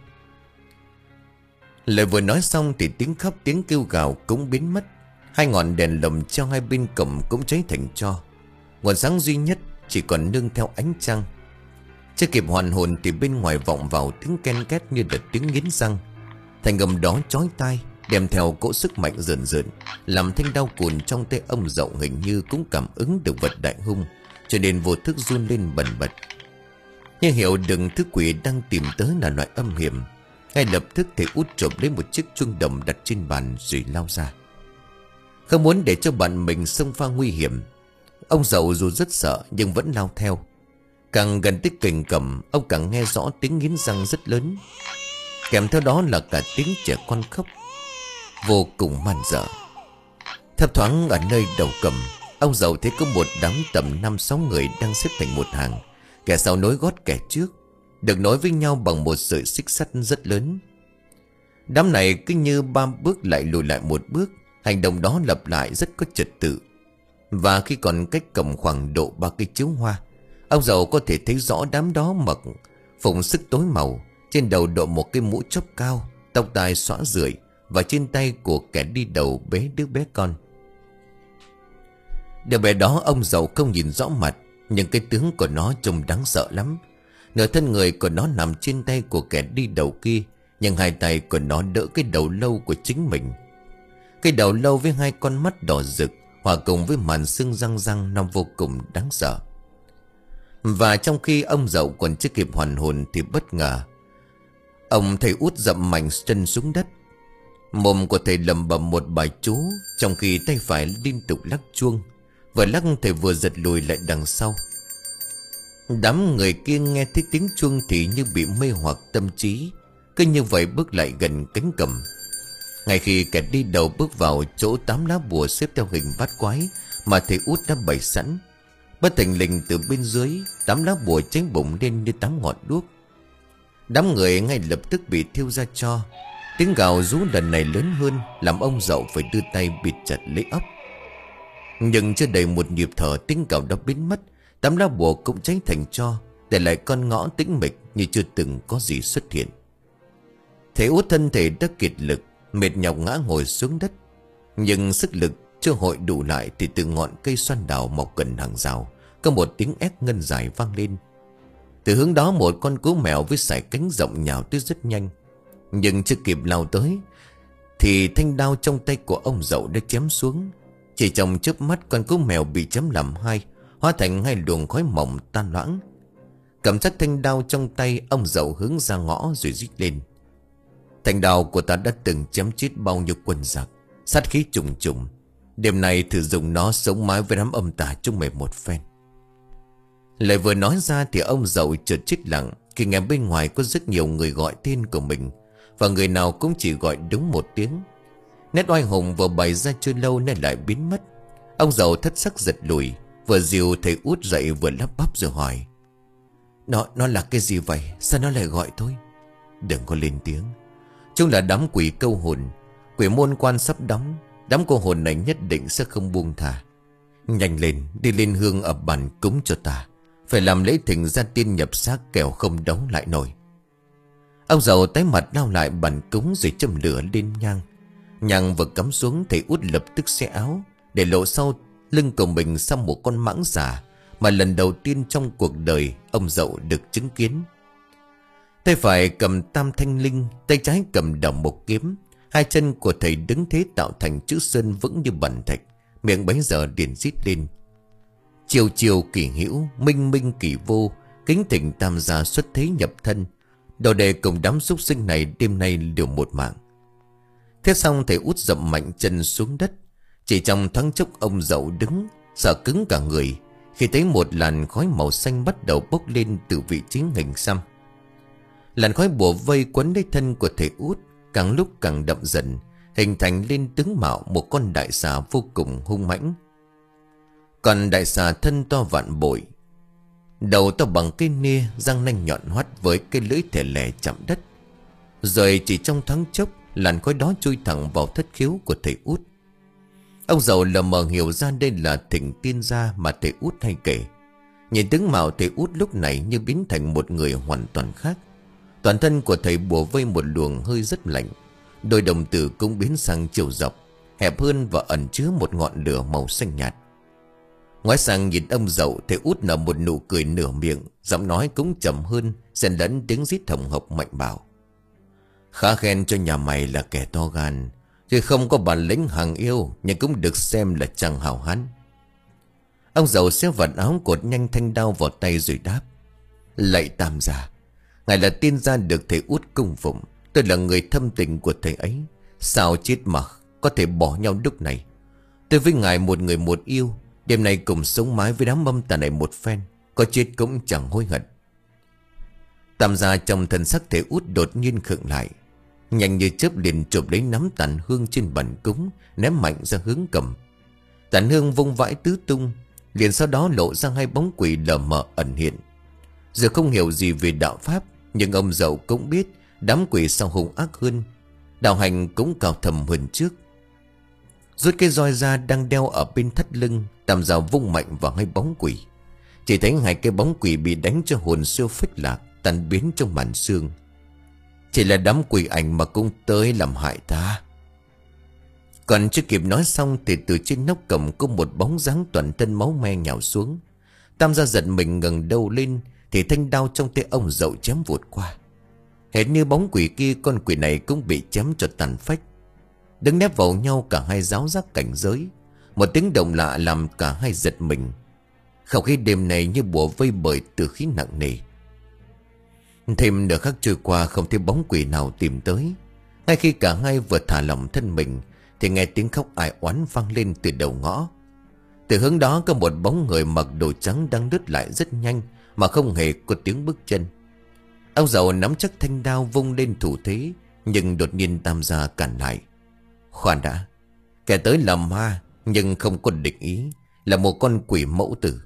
Lời vừa nói xong thì tiếng khóc tiếng kêu gào cũng biến mất. Hai ngọn đèn lồng treo hai bên cổng cũng cháy thành tro. Nguồn sáng duy nhất chỉ còn nương theo ánh trăng. Chưa kịp hoàn hồn thì bên ngoài vọng vào tiếng ken két như là tiếng nghiến răng. Thành âm đó chói tai, đem theo cỗ sức mạnh rợn rợn, làm thanh đao cùn trong tay ông Dậu hình như cũng cảm ứng được vật đại hung, cho nên vô thức run lên bần bật. Nhưng hiểu đừng thứ quỷ đang tìm tới là loại âm hiểm. Ngay lập tức thầy Út trộm lấy một chiếc chuông đồng đặt trên bàn rồi lao ra. Không muốn để cho bạn mình xông pha nguy hiểm, ông Dậu dù rất sợ nhưng vẫn lao theo. Càng gần tới cành cầm, ông càng nghe rõ tiếng nghiến răng rất lớn, kèm theo đó là cả tiếng trẻ con khóc vô cùng man dợ. Thấp thoáng ở nơi đầu cầm, ông Dậu thấy có một đám tầm năm sáu người đang xếp thành một hàng, kẻ sau nối gót kẻ trước, được nối với nhau bằng một sợi xích sắt rất lớn. Đám này cứ như ba bước lại lùi lại một bước, hành động đó lặp lại rất có trật tự. Và khi còn cách cầm khoảng độ ba cây chiếu hoa, ông Dậu có thể thấy rõ đám đó mặc phụng sức tối màu, trên đầu đội một cái mũ chóp cao, tóc tai xõa rượi, và trên tay của kẻ đi đầu bế đứa bé con. Đứa bé đó ông Dậu không nhìn rõ mặt, nhưng cái tướng của nó trông đáng sợ lắm. Nửa thân người của nó nằm trên tay của kẻ đi đầu kia, nhưng hai tay của nó đỡ cái đầu lâu của chính mình. Cái đầu lâu với hai con mắt đỏ rực hòa cùng với màn xương răng răng, nó vô cùng đáng sợ. Và trong khi ông Dậu còn chưa kịp hoàn hồn thì bất ngờ ông thầy Út dậm mạnh chân xuống đất. Mồm của thầy lẩm bẩm một bài chú, trong khi tay phải liên tục lắc chuông. Vừa lắc thầy vừa giật lùi lại đằng sau. Đám người kia nghe thấy tiếng chuông thì như bị mê hoặc tâm trí, cứ như vậy bước lại gần cánh cầm. Ngay khi kẻ đi đầu bước vào chỗ tám lá bùa xếp theo hình bát quái mà thầy Út đã bày sẵn, bất thình lình từ bên dưới, tám lá bùa cháy bùng lên như tám ngọn đuốc. Đám người ngay lập tức bị thiêu ra tro. Tiếng gào rú lần này lớn hơn, làm ông Dậu phải đưa tay bịt chặt lấy óc. Nhưng chưa đầy một nhịp thở, tiếng gào đã biến mất, tám lá bùa cũng cháy thành tro, để lại con ngõ tĩnh mịch như chưa từng có gì xuất hiện. Thầy Út thân thể đã kiệt lực, mệt nhọc ngã ngồi xuống đất. Nhưng sức lực chưa hội đủ lại thì từ ngọn cây xoan đào mọc gần hàng rào có một tiếng ép ngân dài vang lên. Từ hướng đó một con cú mèo với sải cánh rộng nhào tới rất nhanh. Nhưng chưa kịp lao tới thì thanh đao trong tay của ông Dậu đã chém xuống. Chỉ trong chớp mắt con cú mèo bị chém làm hai, hóa thành hai luồng khói mỏng tan loãng. Cầm chắc thanh đao trong tay, ông Dậu hướng ra ngõ rồi rít lên. Thanh đao của ta đã từng chém chết bao nhiêu quân giặc, sát khí trùng trùng. Đêm nay thử dùng nó sống mái với đám âm tà chung mày một phen. Lời vừa nói ra thì ông Dậu chợt chết lặng khi nghe bên ngoài có rất nhiều người gọi tên của mình, và người nào cũng chỉ gọi đúng một tiếng. Nét oai hùng vừa bày ra chưa lâu nên lại biến mất. Ông Dậu thất sắc giật lùi, vừa dìu thầy Út dậy vừa lắp bắp rồi hỏi: Nó, nó là cái gì vậy? Sao nó lại gọi tôi? Đừng có lên tiếng. Chúng là đám quỷ câu hồn. Quỷ môn quan sắp đóng. Đám cô hồn này nhất định sẽ không buông thả. Nhanh lên, đi lên hương ở bàn cúng cho ta. Phải làm lễ thỉnh gia tiên nhập xác, kẻo không đấu lại nổi. Ông Dậu tái mặt lao lại bàn cúng rồi châm lửa lên nhang. Nhang vừa cắm xuống, thầy Út lập tức xé áo, để lộ sau lưng của mình sang một con mãng xà mà lần đầu tiên trong cuộc đời ông Dậu được chứng kiến. Tay phải cầm tam thanh linh, tay trái cầm đầu một kiếm. Hai chân của thầy đứng thế tạo thành chữ sơn vững như bàn thạch. Miệng bấy giờ điện rít lên: chiều chiều kỳ hữu, minh minh kỳ vô, kính thỉnh tam gia xuất thế nhập thân. Đồ đệ cùng đám súc sinh này đêm nay liều một mạng. Thế xong thầy út dậm mạnh chân xuống đất. Chỉ trong thoáng chốc ông Dậu đứng sợ cứng cả người khi thấy một làn khói màu xanh bắt đầu bốc lên từ vị trí hình xăm. Làn khói bùa vây quấn lấy thân của thầy út, càng lúc càng đậm dần, hình thành lên tướng mạo một con đại xà vô cùng hung mãnh. Còn đại xà thân to vạn bội, đầu to bằng cây nia, răng nanh nhọn hoắt với cái lưỡi thè lè chạm đất. Rồi chỉ trong thoáng chốc, làn khói đó chui thẳng vào thất khiếu của thầy út. Ông Dậu lờ mờ hiểu ra đây là thỉnh tiên gia mà thầy út hay kể. Nhìn tướng mạo thầy út lúc này như biến thành một người hoàn toàn khác. Toàn thân của thầy bùa vây một luồng hơi rất lạnh. Đôi đồng tử cũng biến sang chiều dọc, hẹp hơn và ẩn chứa một ngọn lửa màu xanh nhạt. Ngoái sang nhìn ông Dậu, thầy út nở một nụ cười nửa miệng, giọng nói cũng chậm hơn, xen lẫn tiếng rít hồng hộc mạnh bảo: khá khen cho nhà mày là kẻ to gan, chứ không có bản lĩnh hàng yêu, nhưng cũng được xem là chàng hào hán. Ông Dậu xé vạt áo cột nhanh thanh đao vào tay rồi đáp: lạy tam gia, ngài là tiên gia được thầy út cung phụng, tôi là người thâm tình của thầy ấy, sao chết mà có thể bỏ nhau lúc này. Tôi với ngài một người một yêu, đêm nay cùng sống mái với đám mâm tà này một phen, có chết cũng chẳng hối hận. Tam gia trong thần sắc thầy út đột nhiên khựng lại, nhanh như chớp liền chụp lấy nắm tàn hương trên bàn cúng, ném mạnh ra hướng cầm. Tàn hương vung vãi tứ tung, liền sau đó lộ ra hai bóng quỷ lờ mờ ẩn hiện. Giờ không hiểu gì về đạo pháp, nhưng ông Dậu cũng biết đám quỷ sau hung ác hơn, đạo hành cũng cao thầm hơn trước. Rút cái roi ra đang đeo ở bên thắt lưng, Tam gia vung mạnh vào hai bóng quỷ. Chỉ thấy hai cái bóng quỷ bị đánh cho hồn siêu phách lạc, tan biến trong màn sương. Chỉ là đám quỷ ảnh mà cũng tới làm hại ta. Còn chưa kịp nói xong thì từ trên nóc cầm có một bóng dáng toàn thân máu me nhào xuống. Tam gia giật mình ngẩng đầu lên thì thanh đao trong tay ông Dậu chém vụt qua. Hệt như bóng quỷ kia, con quỷ này cũng bị chém cho tàn phách. Đứng nép vào nhau cả hai giáo giác cảnh giới. Một tiếng động lạ làm cả hai giật mình. Không khí đêm này như bùa vây bởi từ khí nặng nề. Thêm nửa khắc trôi qua không thấy bóng quỷ nào tìm tới. Ngay khi cả hai vừa thả lỏng thân mình thì nghe tiếng khóc ai oán vang lên từ đầu ngõ. Từ hướng đó có một bóng người mặc đồ trắng đang lướt lại rất nhanh mà không hề có tiếng bước chân. Ông Dậu nắm chắc thanh đao vung lên thủ thế, nhưng đột nhiên Tam gia cản lại. Khoan đã, kẻ tới là ma nhưng không có định ý, là một con quỷ mẫu tử.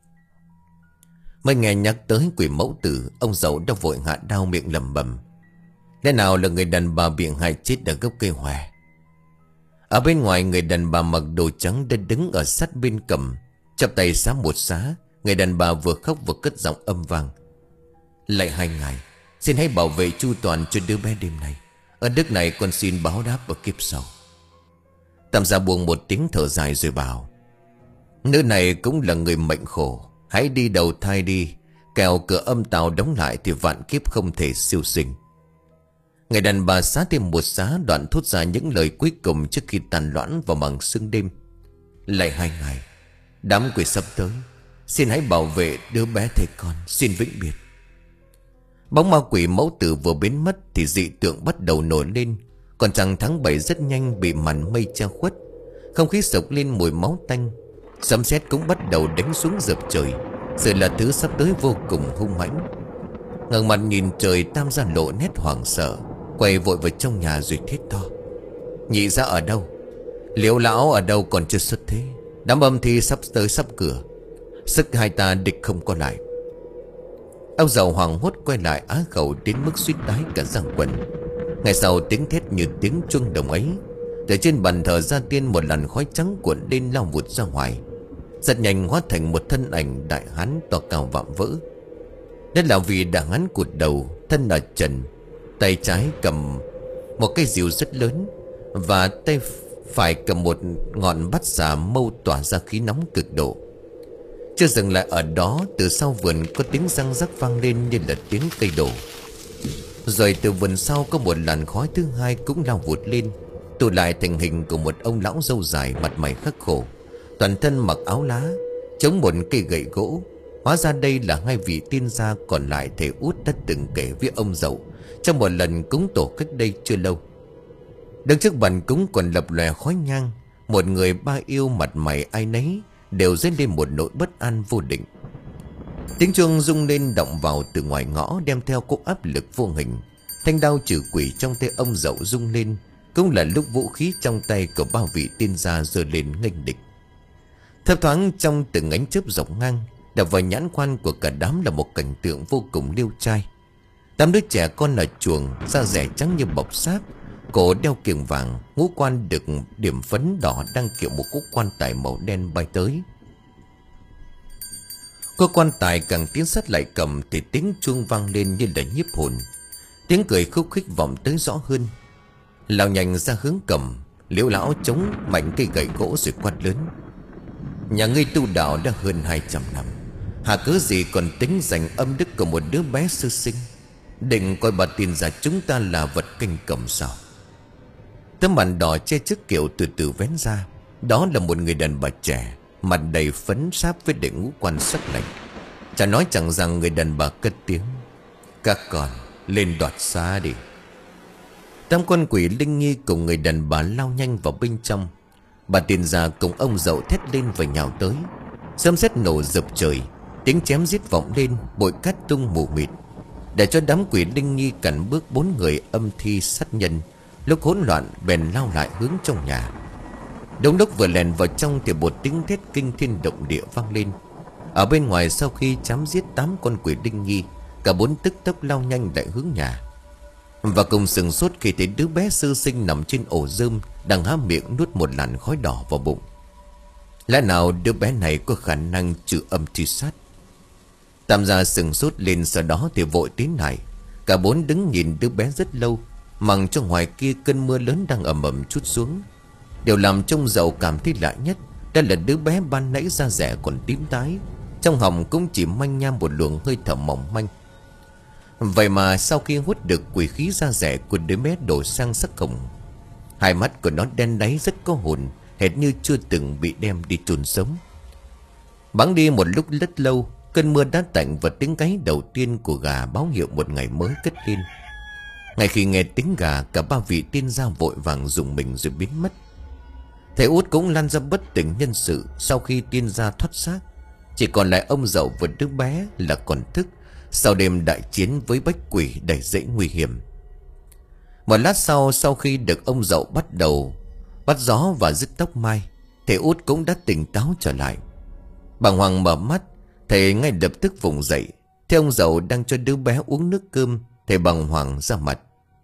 Mới nghe nhắc tới quỷ mẫu tử, ông Dậu đã vội hạ đao miệng lẩm bẩm: lẽ nào là người đàn bà bị hại chết ở gốc cây hòe. Ở bên ngoài, người đàn bà mặc đồ trắng đã đứng ở sát bên cầm, chắp tay xá một xá. Người đàn bà vừa khóc vừa cất giọng âm vang: lạy hai ngài, xin hãy bảo vệ chu toàn cho đứa bé đêm nay. Ơn đức này con xin báo đáp ở kiếp sau. Tam gia buông một tiếng thở dài rồi bảo: nữ này cũng là người mệnh khổ, hãy đi đầu thai đi, kẻo cửa âm tào đóng lại thì vạn kiếp không thể siêu sinh. Người đàn bà xá thêm một xá, đoạn thốt ra những lời cuối cùng trước khi tàn loãng vào màn sương đêm: lạy hai ngài, đám quỷ sắp tới, xin hãy bảo vệ đứa bé thầy con, xin vĩnh biệt. Bóng ma quỷ mẫu tử vừa biến mất thì dị tượng bắt đầu nổi lên. Còn trăng tháng bảy rất nhanh bị màn mây che khuất. Không khí sộc lên mùi máu tanh. Sấm sét cũng bắt đầu đánh xuống dập trời. Rồi là thứ sắp tới vô cùng hung mãnh. Ngẩng mặt nhìn trời, Tam gia lộ nét hoảng sợ, quay vội vào trong nhà rồi thét to: nhị gia ở đâu? Liễu lão ở đâu còn chưa xuất thế? Đám âm thi sắp tới sắp cửa, sức hai ta địch không có lại. Ông Dậu hoảng hốt quay lại, á khẩu đến mức suýt đái cả răng quần. Ngay sau tiếng thét như tiếng chuông đồng ấy, từ trên bàn thờ gia tiên một làn khói trắng cuộn lên lao vụt ra ngoài, rất nhanh hóa thành một thân ảnh đại hán to cao vạm vỡ. Đây là vì đại hán cụt đầu, thân ở trần, tay trái cầm một cây rìu rất lớn và tay phải cầm một ngọn bát xà mâu tỏa ra khí nóng cực độ. Chưa dừng lại ở đó, từ sau vườn có tiếng răng rắc vang lên như là tiếng cây đổ. Rồi từ vườn sau có một làn khói thứ hai cũng lao vụt lên, tụ lại thành hình của một ông lão râu dài, mặt mày khắc khổ, toàn thân mặc áo lá, chống một cây gậy gỗ. Hóa ra đây là hai vị tiên gia còn lại thầy Út đã từng kể với ông Dậu trong một lần cúng tổ cách đây chưa lâu. Đứng trước bàn cúng còn lập lòe khói nhang, một người ba yêu mặt mày ai nấy đều dấy lên một nỗi bất an vô định. Tiếng chuông rung lên động vào từ ngoài ngõ, đem theo cỗ áp lực vô hình. Thanh đao trừ quỷ trong tay ông Dậu rung lên, cũng là lúc vũ khí trong tay của ba vị tiên gia giơ lên nghênh địch. Thấp thoáng trong từng ánh chớp dọc ngang, đập vào nhãn quan của cả đám là một cảnh tượng vô cùng liêu trai. Tám đứa trẻ con ở chuồng, da rẻ trắng như bọc xác, cổ đeo kiềng vàng, ngũ quan được điểm phấn đỏ đang kiểu một cúc quan tài màu đen bay tới. Cô quan tài càng tiến sát lại cầm thì tiếng chuông vang lên như là nhiếp hồn. Tiếng cười khúc khích vọng tới rõ hơn. Lão nhanh ra hướng cầm, Liễu lão chống mạnh cây gậy gỗ rồi quát lớn: nhà ngươi tu đạo đã hơn hai trăm năm, hà cớ gì còn tính giành âm đức của một đứa bé sơ sinh, định coi bà tiên gia chúng ta là vật kinh cầm sao? Tấm màn đỏ che trước kiệu từ từ vén ra. Đó là một người đàn bà trẻ, mặt đầy phấn sáp với đệ ngũ quan sắc lạnh. Chả nói chẳng rằng người đàn bà cất tiếng: các con lên đoạt xá đi. Tam con quỷ linh nghi cùng người đàn bà lao nhanh vào bên trong. Bà tiên gia cùng ông Dậu thét lên và nhào tới. Sấm sét nổ dập trời, tiếng chém giết vọng lên, bụi cát tung mù mịt. Để cho đám quỷ linh nghi cản bước bốn người âm thi sát nhân, lúc hỗn loạn bèn lao lại hướng trong nhà. Đúng lúc vừa lèn vào trong thì một tiếng thét kinh thiên động địa vang lên. Ở bên ngoài sau khi chém giết tám con quỷ linh nghi, cả bốn tức tốc lao nhanh lại hướng nhà. Và cùng sừng sốt khi thấy đứa bé sơ sinh nằm trên ổ rơm, đang há miệng nuốt một làn khói đỏ vào bụng. Lẽ nào đứa bé này có khả năng trừ âm truy sát? Tam gia sừng sốt lên, sau đó thì vội tiến lại. Cả bốn đứng nhìn đứa bé rất lâu. Mằng cho ngoài kia cơn mưa lớn đang ầm ầm trút xuống. Điều làm trông Dậu cảm thấy lạ nhất đó là đứa bé ban nãy da rẻ còn tím tái, trong họng cũng chỉ manh nham một luồng hơi thở mỏng manh. Vậy mà sau khi hút được quỷ khí da rẻ của đứa bé đổ sang sắc hồng, hai mắt của nó đen đáy rất có hồn, hệt như chưa từng bị đem đi chôn sống. Bẵng đi một lúc rất lâu, cơn mưa đã tạnh và tiếng gáy đầu tiên của gà báo hiệu một ngày mới cất lên. Ngay khi nghe tiếng gà, cả ba vị tiên gia vội vàng dùng mình rồi biến mất. Thầy Út cũng lăn ra bất tỉnh nhân sự sau khi tiên gia thoát xác. Chỉ còn lại ông Dậu và đứa bé là còn thức sau đêm đại chiến với bách quỷ đầy dẫy nguy hiểm. Một lát sau, sau khi được ông Dậu bắt đầu bắt gió và dứt tóc mai, thầy Út cũng đã tỉnh táo trở lại. Bàng hoàng mở mắt, thầy ngay lập tức vùng dậy. Thấy ông Dậu đang cho đứa bé uống nước cơm, thầy bàng hoàng ra mặt.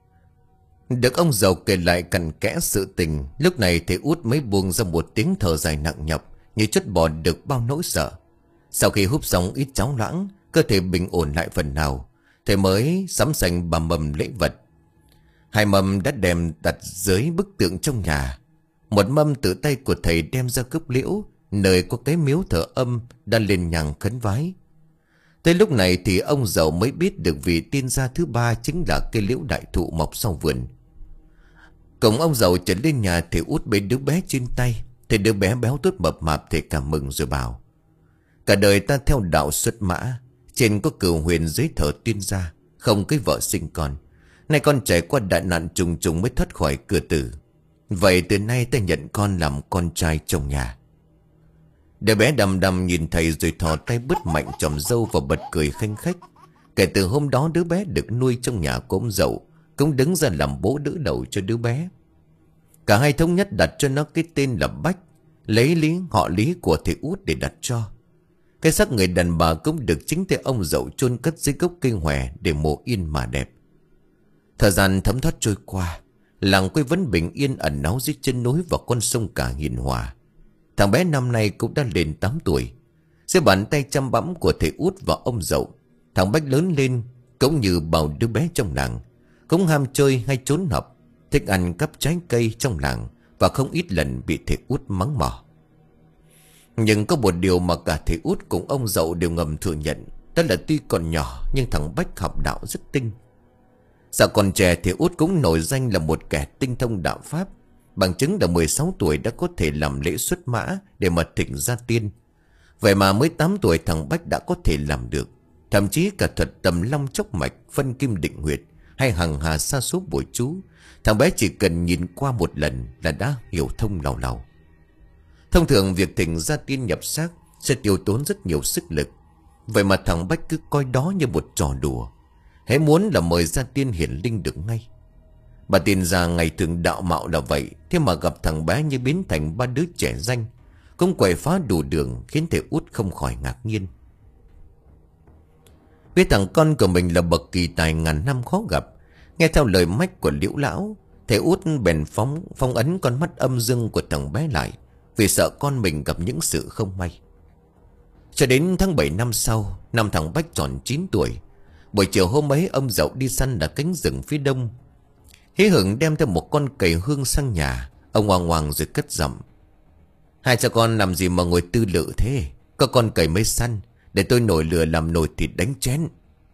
Được ông Dậu kể lại cặn kẽ sự tình, lúc này thầy Út mới buông ra một tiếng thở dài nặng nhọc, như chất bỏ được bao nỗi sợ. Sau khi húp xong ít cháo loãng, cơ thể bình ổn lại phần nào, thầy mới sắm sành ba mầm lễ vật. Hai mâm đã đem đặt dưới bức tượng trong nhà. Một mâm tự tay của thầy đem ra gốc liễu, nơi có cái miếu thờ âm, đã lên nhang khấn vái. Tới lúc này thì ông Dậu mới biết được vị tiên gia thứ ba chính là cây liễu đại thụ mọc sau vườn. Cùng ông Dậu trở lên nhà, thầy Út bế đứa bé trên tay. Thầy đứa bé béo tốt mập mạp, thầy cảm mừng rồi bảo: cả đời ta theo đạo xuất mã, trên có cửu huyền dưới thờ tiên gia, không cái vợ sinh con. Nay con trải qua đại nạn trùng trùng mới thoát khỏi cửa tử. Vậy từ nay ta nhận con làm con trai trong nhà. Đứa bé đầm đầm nhìn thầy rồi thò tay bứt mạnh chòm râu và bật cười khanh khách. Kể từ hôm đó đứa bé được nuôi trong nhà của ông Dậu cũng đứng ra làm bố đỡ đầu cho đứa bé. Cả hai thống nhất đặt cho nó cái tên là Bách, lấy lý họ Lý của thầy Út để đặt cho. Cái xác người đàn bà cũng được chính tay ông Dậu chôn cất dưới gốc cây hòe để mộ yên mà đẹp. Thời gian thấm thoát trôi qua, làng quê vẫn bình yên ẩn náu dưới chân núi và con sông cả hiền hòa. Thằng bé năm nay cũng đã lên tám tuổi. Dưới bàn tay chăm bẵm của thầy Út và ông Dậu, thằng Bách lớn lên cũng như bao đứa bé trong làng, cũng ham chơi hay trốn học, thích ăn cắp trái cây trong làng và không ít lần bị thầy Út mắng mỏ. Nhưng có một điều mà cả thầy Út cùng ông Dậu đều ngầm thừa nhận, đó là tuy còn nhỏ nhưng thằng Bách học đạo rất tinh. Dạ còn trẻ thì Út cũng nổi danh là một kẻ tinh thông đạo pháp. Bằng chứng là mười sáu tuổi đã có thể làm lễ xuất mã để mà thỉnh gia tiên. Vậy mà mới tám tuổi thằng Bách đã có thể làm được. Thậm chí cả thuật tầm long chốc mạch, phân kim định huyệt hay hằng hà sa số bùa chú, thằng bé chỉ cần nhìn qua một lần là đã hiểu thông lầu lầu. Thông thường việc thỉnh gia tiên nhập xác sẽ tiêu tốn rất nhiều sức lực. Vậy mà thằng Bách cứ coi đó như một trò đùa. Hễ muốn là mời gia tiên hiển linh được ngay. Bà tiền già ngày thường đạo mạo là vậy, thế mà gặp thằng bé như biến thành ba đứa trẻ danh, cũng quậy phá đủ đường, khiến thầy Út không khỏi ngạc nhiên. Biết thằng con của mình là bậc kỳ tài ngàn năm khó gặp, nghe theo lời mách của Liễu lão, thầy Út bèn phóng phong ấn con mắt âm dương của thằng bé lại, vì sợ con mình gặp những sự không may. Cho đến tháng bảy năm sau, năm thằng Bách tròn chín tuổi, buổi chiều hôm ấy ông Dậu đi săn ở cánh rừng phía đông. Hí hửng đem theo một con cầy hương sang nhà. Ông hoàng hoàng rồi cất giọng: hai cha con làm gì mà ngồi tư lự thế? Có con cầy mới săn, để tôi nổi lửa làm nồi thịt đánh chén.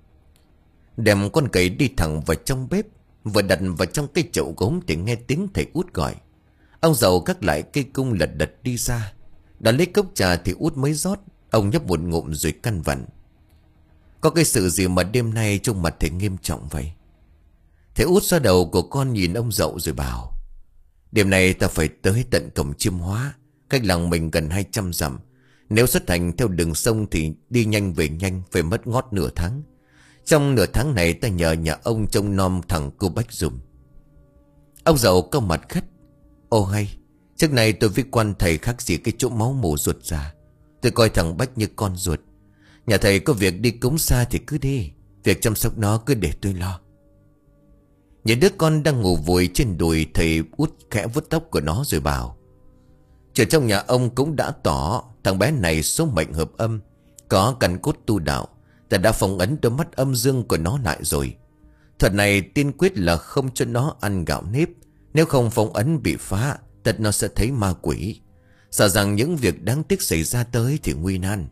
Đem con cầy đi thẳng vào trong bếp, vừa đặt vào trong cái chậu gốm thì nghe tiếng thầy Út gọi. Ông Dậu gác lại cây cung lật đật đi ra. Đã lấy cốc trà thì Út mới rót. Ông nhấp một ngụm rồi căn vặn: có cái sự gì mà đêm nay trông mặt thầy nghiêm trọng vậy? Thầy Út xoa đầu của con nhìn ông Dậu rồi bảo: đêm nay ta phải tới tận cổng Chiêm Hóa, cách làng mình gần hai trăm dặm. Nếu xuất hành theo đường sông thì đi nhanh về nhanh, phải mất ngót nửa tháng. Trong nửa tháng này ta nhờ nhà ông trông nom thằng cô Bách dùm. Ông Dậu cau mặt khất: ô hay, trước này tôi với quan thầy khác gì cái chỗ máu mủ ruột già. Tôi coi thằng Bách như con ruột. Nhà thầy có việc đi cúng xa thì cứ đi, việc chăm sóc nó cứ để tôi lo. Nhìn đứa con đang ngủ vùi trên đùi, thầy Út khẽ vuốt tóc của nó rồi bảo: chuyện trong nhà ông cũng đã tỏ, thằng bé này số mệnh hợp âm, có căn cốt tu đạo. Ta đã phong ấn đôi mắt âm dương của nó lại rồi. Thuật này tiên quyết là không cho nó ăn gạo nếp. Nếu không phong ấn bị phá, tất nó sẽ thấy ma quỷ. Sợ rằng những việc đáng tiếc xảy ra tới thì nguy nan.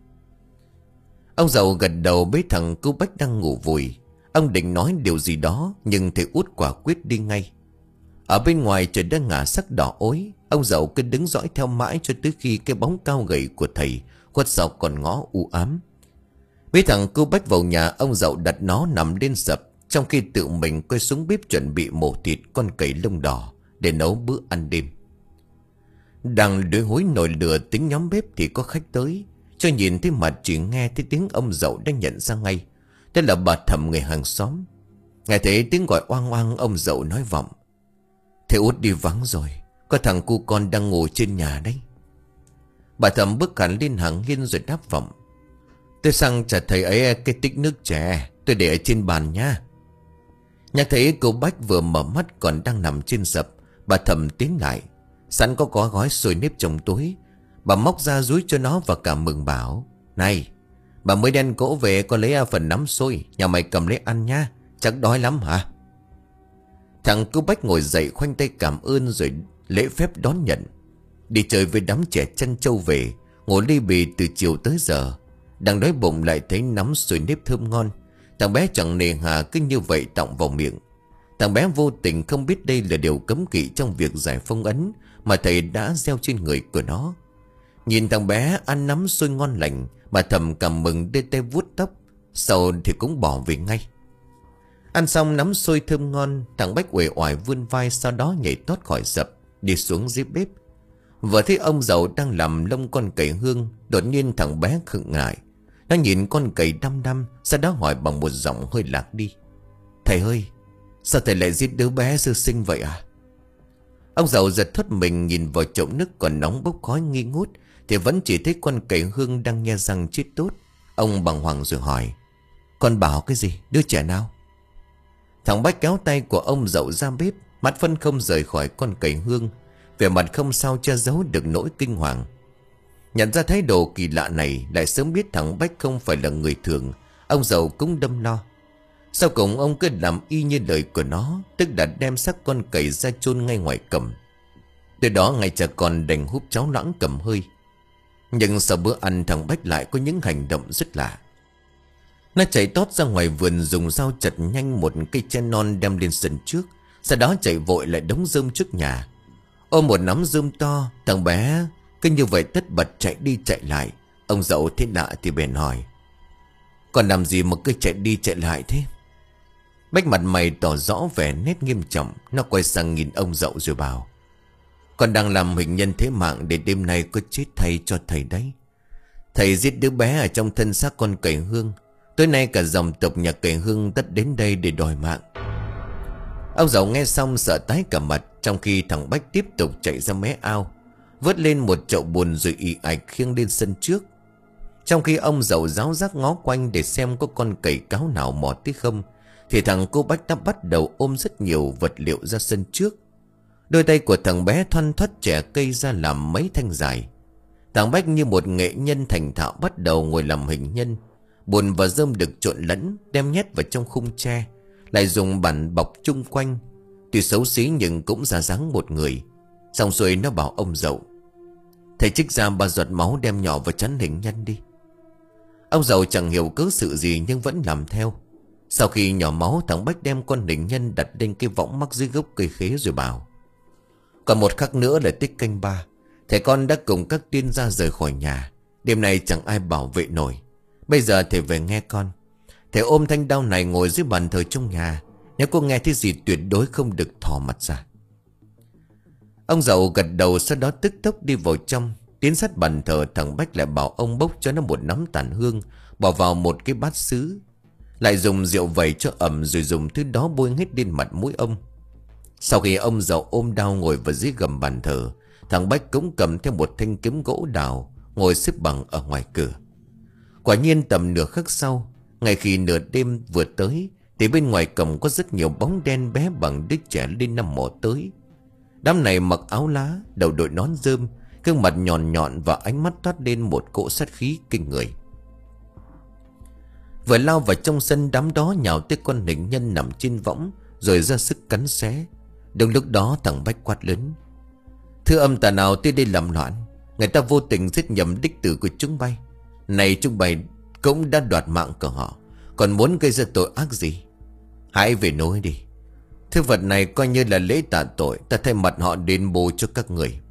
Ông Dậu gật đầu bế thằng cô Bách đang ngủ vùi. Ông định nói điều gì đó, nhưng thầy Út quả quyết đi ngay. Ở bên ngoài trời đã ngả sắc đỏ ối. Ông Dậu cứ đứng dõi theo mãi cho tới khi cái bóng cao gầy của thầy khuất sau con ngõ u ám. Bế thằng cô Bách vào nhà, ông Dậu đặt nó nằm lên sập, trong khi tự mình quay xuống bếp chuẩn bị mổ thịt con cầy lông đỏ để nấu bữa ăn đêm. Đang đuổi hối nồi lửa tính nhóm bếp thì có khách tới. Cho nhìn thấy mặt chỉ nghe thấy tiếng ông Dậu đã nhận ra ngay. Đó là bà Thầm, người hàng xóm. Nghe thấy tiếng gọi oang oang, ông Dậu nói vọng: thầy Út đi vắng rồi, có thằng cu con đang ngồi trên nhà đấy. Bà Thầm bước hẳn lên hàng hiên rồi đáp vọng: tôi sang trả thầy ấy cái tích nước chè, tôi để ở trên bàn nha. Nhắc thấy cô Bách vừa mở mắt còn đang nằm trên sập, bà Thầm tiến lại. Sẵn có có gói xôi nếp trong túi, bà móc ra dúi cho nó và cả mừng bảo: này, bà mới đen cỗ về, con lấy phần nắm xôi, nhà mày cầm lấy ăn nha, chắc đói lắm hả? Thằng cô Bách ngồi dậy khoanh tay cảm ơn rồi lễ phép đón nhận. Đi chơi với đám trẻ chăn trâu về, ngồi ly bì từ chiều tới giờ. Đang đói bụng lại thấy nắm xôi nếp thơm ngon. Thằng bé chẳng nề hà cứ như vậy tọng vào miệng. Thằng bé vô tình không biết đây là điều cấm kỵ trong việc giải phong ấn mà thầy đã gieo trên người của nó. Nhìn thằng bé ăn nắm xôi ngon lành, bà Thầm cảm mừng đưa tay vuốt tóc, sau thì cũng bỏ về ngay. Ăn xong nắm xôi thơm ngon, thằng Bách uể oải vươn vai, sau đó nhảy tót khỏi sập, đi xuống dưới bếp. Vừa thấy ông Dậu đang làm lông con cầy hương, đột nhiên thằng bé khựng lại. Nó nhìn con cầy đăm đăm, sau đó hỏi bằng một giọng hơi lạc đi: thầy ơi, sao thầy lại giết đứa bé sơ sinh vậy à? Ông Dậu giật thót mình nhìn vào chậu nước còn nóng bốc khói nghi ngút, thì vẫn chỉ thấy con cầy hương đang nhe răng chết tốt. Ông bàng hoàng rồi hỏi: con bảo cái gì, đứa trẻ nào? Thằng Bách kéo tay của ông Dậu ra bếp, mắt phân không rời khỏi con cầy hương, vẻ mặt không sao che giấu được nỗi kinh hoàng. Nhận ra thái độ kỳ lạ này, lại sớm biết thằng Bách không phải là người thường, ông Dậu cũng đâm lo. Sau cùng ông cứ làm y như lời của nó, tức là đem xác con cầy ra chôn ngay ngoài cổng. Từ đó ngày cha con đành húp cháo loãng cầm hơi. Nhưng sau bữa ăn, thằng Bách lại có những hành động rất lạ. Nó chạy tót ra ngoài vườn, dùng dao chặt nhanh một cây tre non đem lên sân trước. Sau đó chạy vội lại đống rơm trước nhà. Ôm một nắm rơm to, thằng bé cứ như vậy tất bật chạy đi chạy lại. Ông Dậu thấy lạ thì bèn hỏi: "Còn làm gì mà cứ chạy đi chạy lại thế?" Bách mặt mày tỏ rõ vẻ nét nghiêm trọng. Nó quay sang nhìn ông Dậu rồi bảo: "Con đang làm hình nhân thế mạng để đêm nay có chết thay cho thầy đấy. Thầy giết đứa bé ở trong thân xác con Cẩy Hương. Tối nay cả dòng tộc nhà Cẩy Hương tất đến đây để đòi mạng." Ông Dậu nghe xong sợ tái cả mặt. Trong khi thằng Bách tiếp tục chạy ra mé ao, vớt lên một chậu bùn rồi ì ạch khiêng lên sân trước. Trong khi ông Dậu ráo rác ngó quanh để xem có con cẩy cáo nào mò tí không, thì thằng cô Bách đã bắt đầu ôm rất nhiều vật liệu ra sân trước. Đôi tay của thằng bé thoăn thoắt chẻ cây ra làm mấy thanh dài. Thằng Bách như một nghệ nhân thành thạo bắt đầu ngồi làm hình nhân. Bùn và rơm được trộn lẫn, đem nhét vào trong khung tre, lại dùng bản bọc chung quanh. Tuy xấu xí nhưng cũng ra dáng một người. Xong rồi nó bảo ông Dậu: "Thầy trích ra ba giọt máu đem nhỏ vào chắn hình nhân đi." Ông Dậu chẳng hiểu cớ sự gì nhưng vẫn làm theo. Sau khi nhỏ máu, thằng Bách đem con hình nhân đặt lên cái võng mắc dưới gốc cây khế rồi bảo: "Còn một khắc nữa là tích canh ba. Thầy con đã cùng các tiên gia rời khỏi nhà. Đêm nay chẳng ai bảo vệ nổi. Bây giờ thầy về nghe con. Thầy ôm thanh đao này ngồi dưới bàn thờ trong nhà. Nếu cô nghe thấy gì tuyệt đối không được thò mặt ra." Ông Dậu gật đầu, sau đó tức tốc đi vào trong. Tiến sát bàn thờ, thằng Bách lại bảo ông bốc cho nó một nắm tàn hương, bỏ vào một cái bát sứ, lại dùng rượu vẩy cho ẩm, rồi dùng thứ đó bôi hết lên mặt mũi ông. Sau khi ông Dậu ôm đao ngồi vào dưới gầm bàn thờ, thằng Bách cũng cầm theo một thanh kiếm gỗ đào, ngồi xếp bằng ở ngoài cửa. Quả nhiên tầm nửa khắc sau, ngay khi nửa đêm vừa tới, thì bên ngoài cổng có rất nhiều bóng đen bé bằng đứa trẻ lên năm mò tới. Đám này mặc áo lá, đầu đội nón rơm, gương mặt nhọn nhọn và ánh mắt toát lên một cỗ sát khí kinh người. Vừa lao vào trong sân, đám đó nhào tới con hình nhân nằm trên võng, rồi ra sức cắn xé. Đúng lúc đó thằng Bách quát lớn: "Thưa âm tà nào tới đây làm loạn? Người ta vô tình giết nhầm đích tử của chúng bay. Này chúng bay cũng đã đoạt mạng của họ, còn muốn gây ra tội ác gì? Hãy về nói đi. Thứ vật này coi như là lễ tạ tội, ta thay mặt họ đền bù cho các người."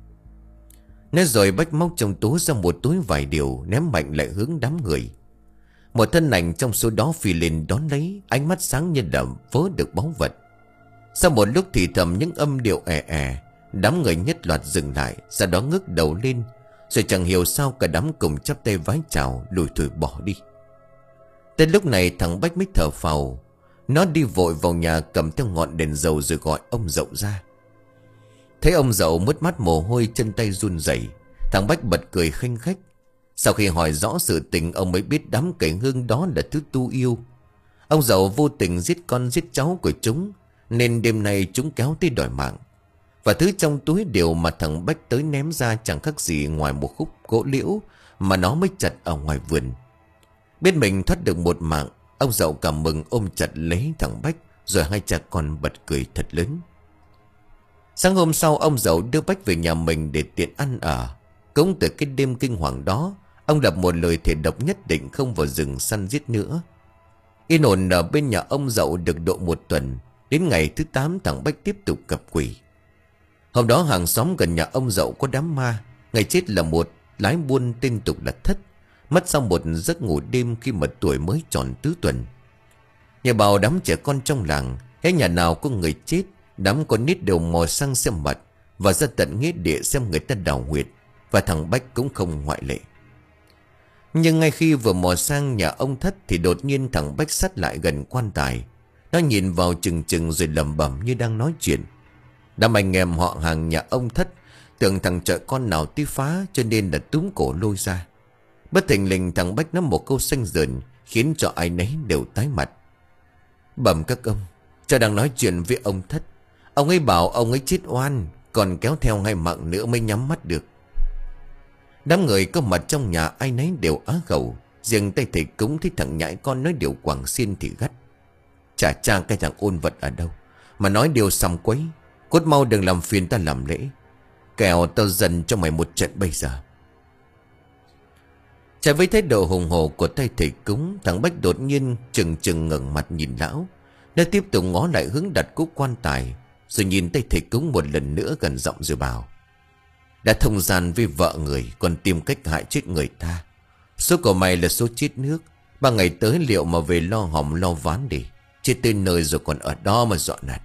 Nói rồi Bách móc trong túi ra một túi vải điều, ném mạnh lại hướng đám người. Một thân ảnh trong số đó phi lên đón lấy, ánh mắt sáng như đã vớ được báu vật. Sau một lúc thì thầm những âm điệu è è, đám người nhất loạt dừng lại, sau đó ngước đầu lên, rồi chẳng hiểu sao cả đám cùng chắp tay vái chào, lùi thủi bỏ đi. Tới lúc này thằng Bách mới thở phào. Nó đi vội vào nhà cầm theo ngọn đèn dầu rồi gọi ông Dậu ra. Thấy ông Dậu mất mắt mồ hôi, chân tay run rẩy, thằng Bách bật cười khanh khách. Sau khi hỏi rõ sự tình, ông mới biết đám Cẩy Hương đó là thứ tu yêu. Ông Dậu vô tình giết con giết cháu của chúng, nên đêm nay chúng kéo tới đòi mạng. Và thứ trong túi điều mà thằng Bách tới ném ra chẳng khác gì ngoài một khúc gỗ liễu mà nó mới chặt ở ngoài vườn. Biết mình thoát được một mạng, ông Dậu cảm mừng ôm chặt lấy thằng Bách, rồi hai cha con bật cười thật lớn. Sáng hôm sau, ông Dậu đưa Bách về nhà mình để tiện ăn ở. Cũng từ cái đêm kinh hoàng đó, ông lập một lời thề độc nhất định không vào rừng săn giết nữa. Yên ổn ở bên nhà ông Dậu được độ một tuần. Đến ngày thứ tám, thằng Bách tiếp tục gặp quỷ. Hôm đó hàng xóm gần nhà ông Dậu có đám ma. Ngày chết là một lái buôn tên tục là Thất, mất sau một giấc ngủ đêm khi mà tuổi mới tròn tứ tuần. Nhà bảo đám trẻ con trong làng, hết nhà nào có người chết, đám con nít đều mò sang xem mặt và ra tận nghĩa địa xem người ta đào huyệt, và thằng Bách cũng không ngoại lệ. Nhưng ngay khi vừa mò sang nhà ông Thất thì đột nhiên thằng Bách sát lại gần quan tài. Nó nhìn vào chừng chừng rồi lẩm bẩm như đang nói chuyện. Đám anh em họ hàng nhà ông Thất tưởng thằng trẻ con nào tí phá, cho nên là túm cổ lôi ra. Bất thình lình thằng Bách nói một câu xanh dờn, khiến cho ai nấy đều tái mặt. Bẩm các ông, cha đang nói chuyện với ông Thất. Ông ấy bảo ông ấy chết oan, còn kéo theo hai mạng nữa mới nhắm mắt được. Đám người có mặt trong nhà ai nấy đều á khẩu. Riêng tay thầy cúng thấy thằng nhãi con nói điều quảng xiên thì gắt: Chả cha cái thằng ôn vật ở đâu mà nói điều sầm quấy. Cốt mau đừng làm phiền ta làm lễ, kẻo tao dần cho mày một trận bây giờ. Trái với thái độ hùng hổ của tay thầy cúng, thằng Bách đột nhiên chừng chừng ngẩng mặt nhìn lão. Nó tiếp tục ngó lại hướng đặt cúc quan tài, rồi nhìn tay thầy cúng một lần nữa gần giọng rồi bảo: đã thông gian với vợ người, còn tìm cách hại chết người ta. Số của mày là số chết nước. Ba ngày tới liệu mà về lo hòm lo ván đi. Chết tới nơi rồi còn ở đó mà dọa nạt.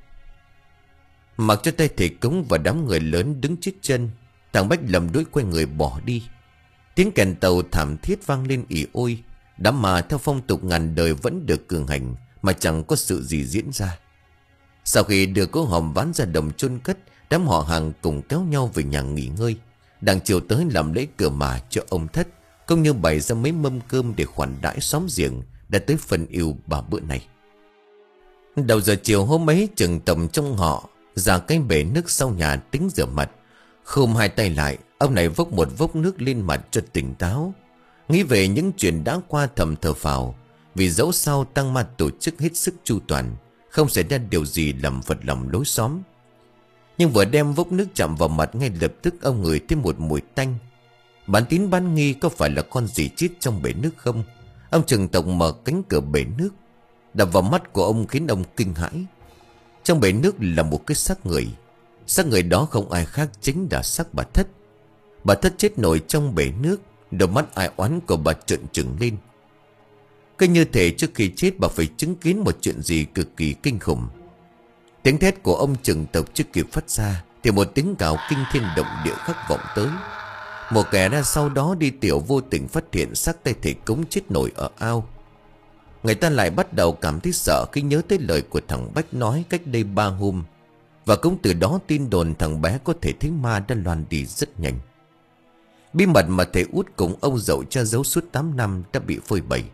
Mặc cho tay thầy cúng và đám người lớn đứng chết chân, thằng Bách lầm đuổi quay người bỏ đi. Tiếng kèn tàu thảm thiết vang lên ỉ ôi. Đám mà theo phong tục ngàn đời vẫn được cường hành, mà chẳng có sự gì diễn ra. Sau khi đưa cố hòm ván ra đồng chôn cất, đám họ hàng cùng kéo nhau về nhà nghỉ ngơi. Đang chiều tới làm lễ cửa mà cho ông Thất, cũng như bày ra mấy mâm cơm để khoản đãi xóm giềng đã tới phần yêu bà bữa này. Đầu giờ chiều hôm ấy, chừng tầm trong họ ra cái bể nước sau nhà tính rửa mặt. Khum hai tay lại, ông này vốc một vốc nước lên mặt cho tỉnh táo. Nghĩ về những chuyện đã qua, thầm thở phào, vì dẫu sao tăng ma tổ chức hết sức chu toàn, không xảy ra điều gì làm phật lòng lối xóm. Nhưng vừa đem vốc nước chạm vào mặt, ngay lập tức ông ngửi thêm một mùi tanh. Bán tín bán nghi có phải là con gì chết trong bể nước không? Ông Trừng Tộc mở cánh cửa bể nước, đập vào mắt của ông khiến ông kinh hãi. Trong bể nước là một cái xác người. Xác người đó không ai khác chính là xác bà Thất. Bà Thất chết nổi trong bể nước, đôi mắt ai oán của bà trợn trừng lên. Cứ như thể trước khi chết bà phải chứng kiến một chuyện gì cực kỳ kinh khủng. Tiếng thét của ông Trừng Tộc chưa kịp phát ra thì một tiếng gào kinh thiên động địa khác vọng tới. Một kẻ ra sau đó đi tiểu vô tình phát hiện xác tay thầy cúng chết nổi ở ao. Người ta lại bắt đầu cảm thấy sợ khi nhớ tới lời của thằng Bách nói cách đây ba hôm. Và cũng từ đó tin đồn thằng bé có thể thấy ma đã loan đi rất nhanh. Bí mật mà thầy Út cùng ông Dậu che giấu suốt tám năm đã bị phơi bày.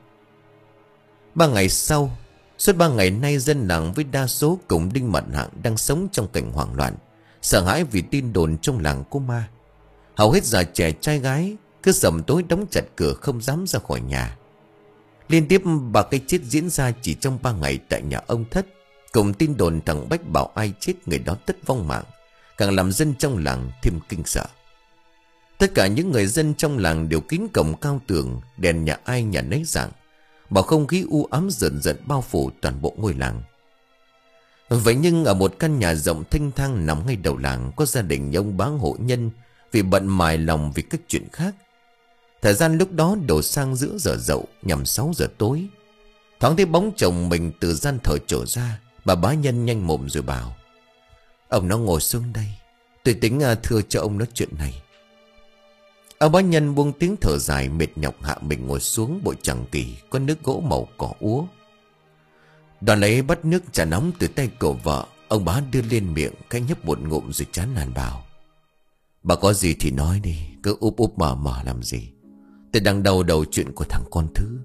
Ba ngày sau, suốt ba ngày nay dân làng với đa số cùng Đinh Mặt Hạng đang sống trong cảnh hoảng loạn, sợ hãi vì tin đồn trong làng có ma. Hầu hết già trẻ trai gái cứ sầm tối đóng chặt cửa không dám ra khỏi nhà. Liên tiếp ba cái chết diễn ra chỉ trong ba ngày tại nhà ông Thất, cùng tin đồn thằng Bách bảo ai chết người đó tất vong mạng, càng làm dân trong làng thêm kinh sợ. Tất cả những người dân trong làng đều kín cổng cao tường, đèn nhà ai nhà nấy rạng, bảo không khí u ám dần dần bao phủ toàn bộ ngôi làng. Vậy nhưng ở một căn nhà rộng thênh thang nằm ngay đầu làng, có gia đình ông bá hộ nhân vì bận mài lòng vì các chuyện khác. Thời gian lúc đó đổ sang giữa giờ dậu, nhằm sáu giờ tối. Thoáng thấy bóng chồng mình từ gian thờ trổ ra, bà bá nhân nhanh mồm rồi bảo: ông nó ngồi xuống đây, tôi tính thưa cho ông nói chuyện này. Ông bá nhân buông tiếng thở dài mệt nhọc hạ mình ngồi xuống bội chẳng kỳ có nước gỗ màu cỏ úa. Đoàn lấy bắt nước trà nóng từ tay của vợ, ông bá đưa lên miệng cái nhấp một ngụm rồi chán nản bảo: bà có gì thì nói đi, cứ úp úp mở mở làm gì. Tôi đang đau đầu chuyện của thằng con thứ.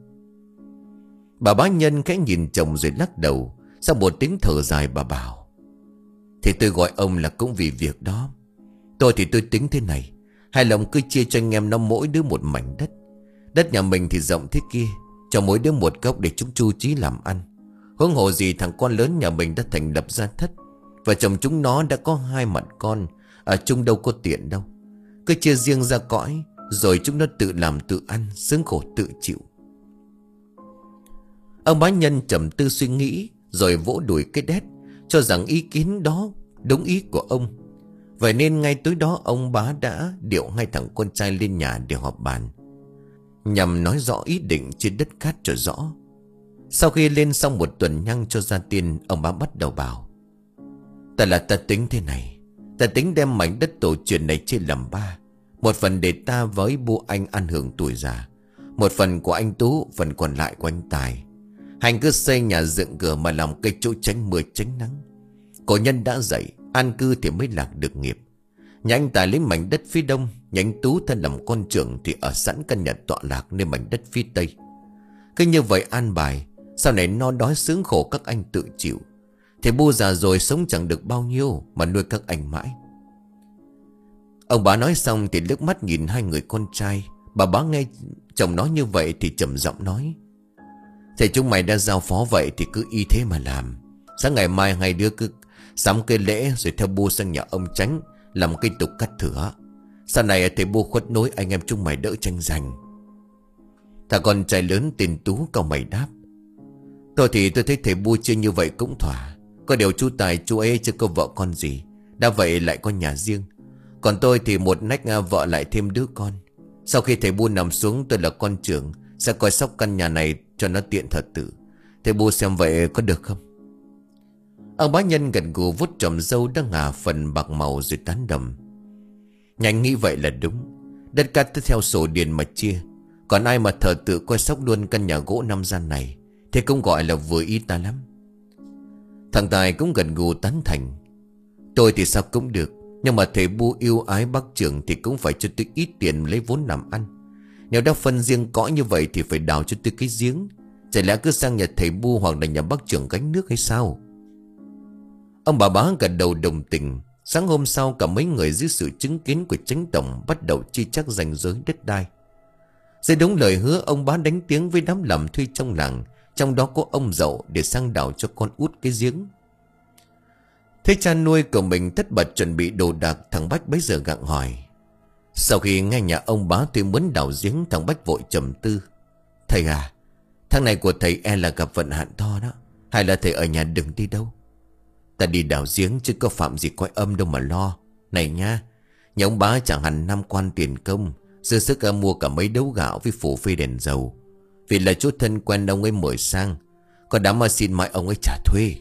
Bà bá nhân khẽ nhìn chồng rồi lắc đầu. Sau một tiếng thở dài bà bảo: thì tôi gọi ông là cũng vì việc đó. Tôi thì tôi tính thế này, hai lòng cứ chia cho anh em nó mỗi đứa một mảnh đất. Đất nhà mình thì rộng thế kia, cho mỗi đứa một góc để chúng chu trí làm ăn. Huống hồ gì thằng con lớn nhà mình đã thành lập gia thất, vợ chồng chúng nó đã có hai mặt con, ở chung đâu có tiện đâu. Cứ chia riêng ra cõi, rồi chúng nó tự làm tự ăn, sướng khổ tự chịu. Ông bá nhân trầm tư suy nghĩ, rồi vỗ đùi cái đét, cho rằng ý kiến đó đúng ý của ông. Vậy nên ngay tối đó ông bá đã điệu hai thằng con trai lên nhà để họp bàn, nhằm nói rõ ý định trên đất cát cho rõ. Sau khi lên xong một tuần nhang cho gia tiên, ông bá bắt đầu bảo: ta là ta tính thế này. Ta tính đem mảnh đất tổ truyền này chia làm ba. Một phần để ta với bu anh ăn hưởng tuổi già, một phần của anh Tú, phần còn lại của anh Tài. Hành cứ xây nhà dựng cửa mà làm cây chỗ tránh mưa tránh nắng. Cổ nhân đã dạy, an cư thì mới lạc được nghiệp. Nhà anh Tài lấy mảnh đất phía đông, nhà anh Tú thân làm con trưởng thì ở sẵn căn nhà tọa lạc nơi mảnh đất phía tây. Cứ như vậy an bài, sau này no đói sướng khổ các anh tự chịu. Thì bu già rồi sống chẳng được bao nhiêu mà nuôi các anh mãi. Ông bá nói xong thì liếc mắt nhìn hai người con trai. Bà bá nghe chồng nói như vậy thì trầm giọng nói: thầy chúng mày đã giao phó vậy thì cứ y thế mà làm. Sáng ngày mai hai đứa cứ sắm cây lễ rồi theo bu sang nhà ông Tránh làm cây tục cắt thửa. Sau này thầy bu khuất nối anh em chúng mày đỡ tranh giành. Thằng con trai lớn tên Tú cau mày đáp: Tôi thì tôi thấy thầy Bu chưa như vậy cũng thỏa. Có điều chú Tài chú ấy chưa có vợ con gì, đã vậy lại có nhà riêng. Còn tôi thì một nách vợ lại thêm đứa con. Sau khi thầy Bu nằm xuống, tôi là con trưởng, sẽ coi sóc căn nhà này cho nó tiện thật tự. Thầy Bu xem vậy có được không? Ông bá Nhân gật gù vuốt tròm râu đang ngả phần bạc màu rồi tán đầm: Nhanh nghĩ vậy là đúng. Đất cát theo sổ điền mà chia. Còn ai mà thờ tự coi sóc luôn căn nhà gỗ năm gian này thì cũng gọi là vừa ý ta lắm. Thằng Tài cũng gần gù tán thành: Tôi thì sao cũng được, nhưng mà thầy Bu yêu ái bác trưởng thì cũng phải cho tôi ít tiền lấy vốn làm ăn. Nếu đã phân riêng cõi như vậy thì phải đào cho tôi cái giếng. Chả lẽ cứ sang nhà thầy Bu hoặc là nhà bác trưởng gánh nước hay sao? Ông bà bá gật đầu đồng tình. Sáng hôm sau cả mấy người dưới sự chứng kiến của chánh tổng bắt đầu chi chắc ranh giới đất đai. Dưới đúng lời hứa, ông bá đánh tiếng với đám làm thuê trong làng, trong đó có ông Dậu, để sang đào cho con út cái giếng. Thế cha nuôi của mình tất bật chuẩn bị đồ đạc, thằng Bách bấy giờ gặng hỏi. Sau khi nghe nhà ông bá tuyên muốn đào giếng, thằng Bách vội trầm tư: Thầy à, tháng này của thầy e là gặp vận hạn to đó. Hay là thầy ở nhà đừng đi đâu? Ta đi đào giếng chứ có phạm gì quái âm đâu mà lo. Này nha, nhà ông bá chẳng hẳn năm quan tiền công, dư sức cả mua cả mấy đấu gạo với phủ phê đèn dầu. Vì là chú thân quen ông ấy mời sang, còn đám mà xin mãi ông ấy trả thuê.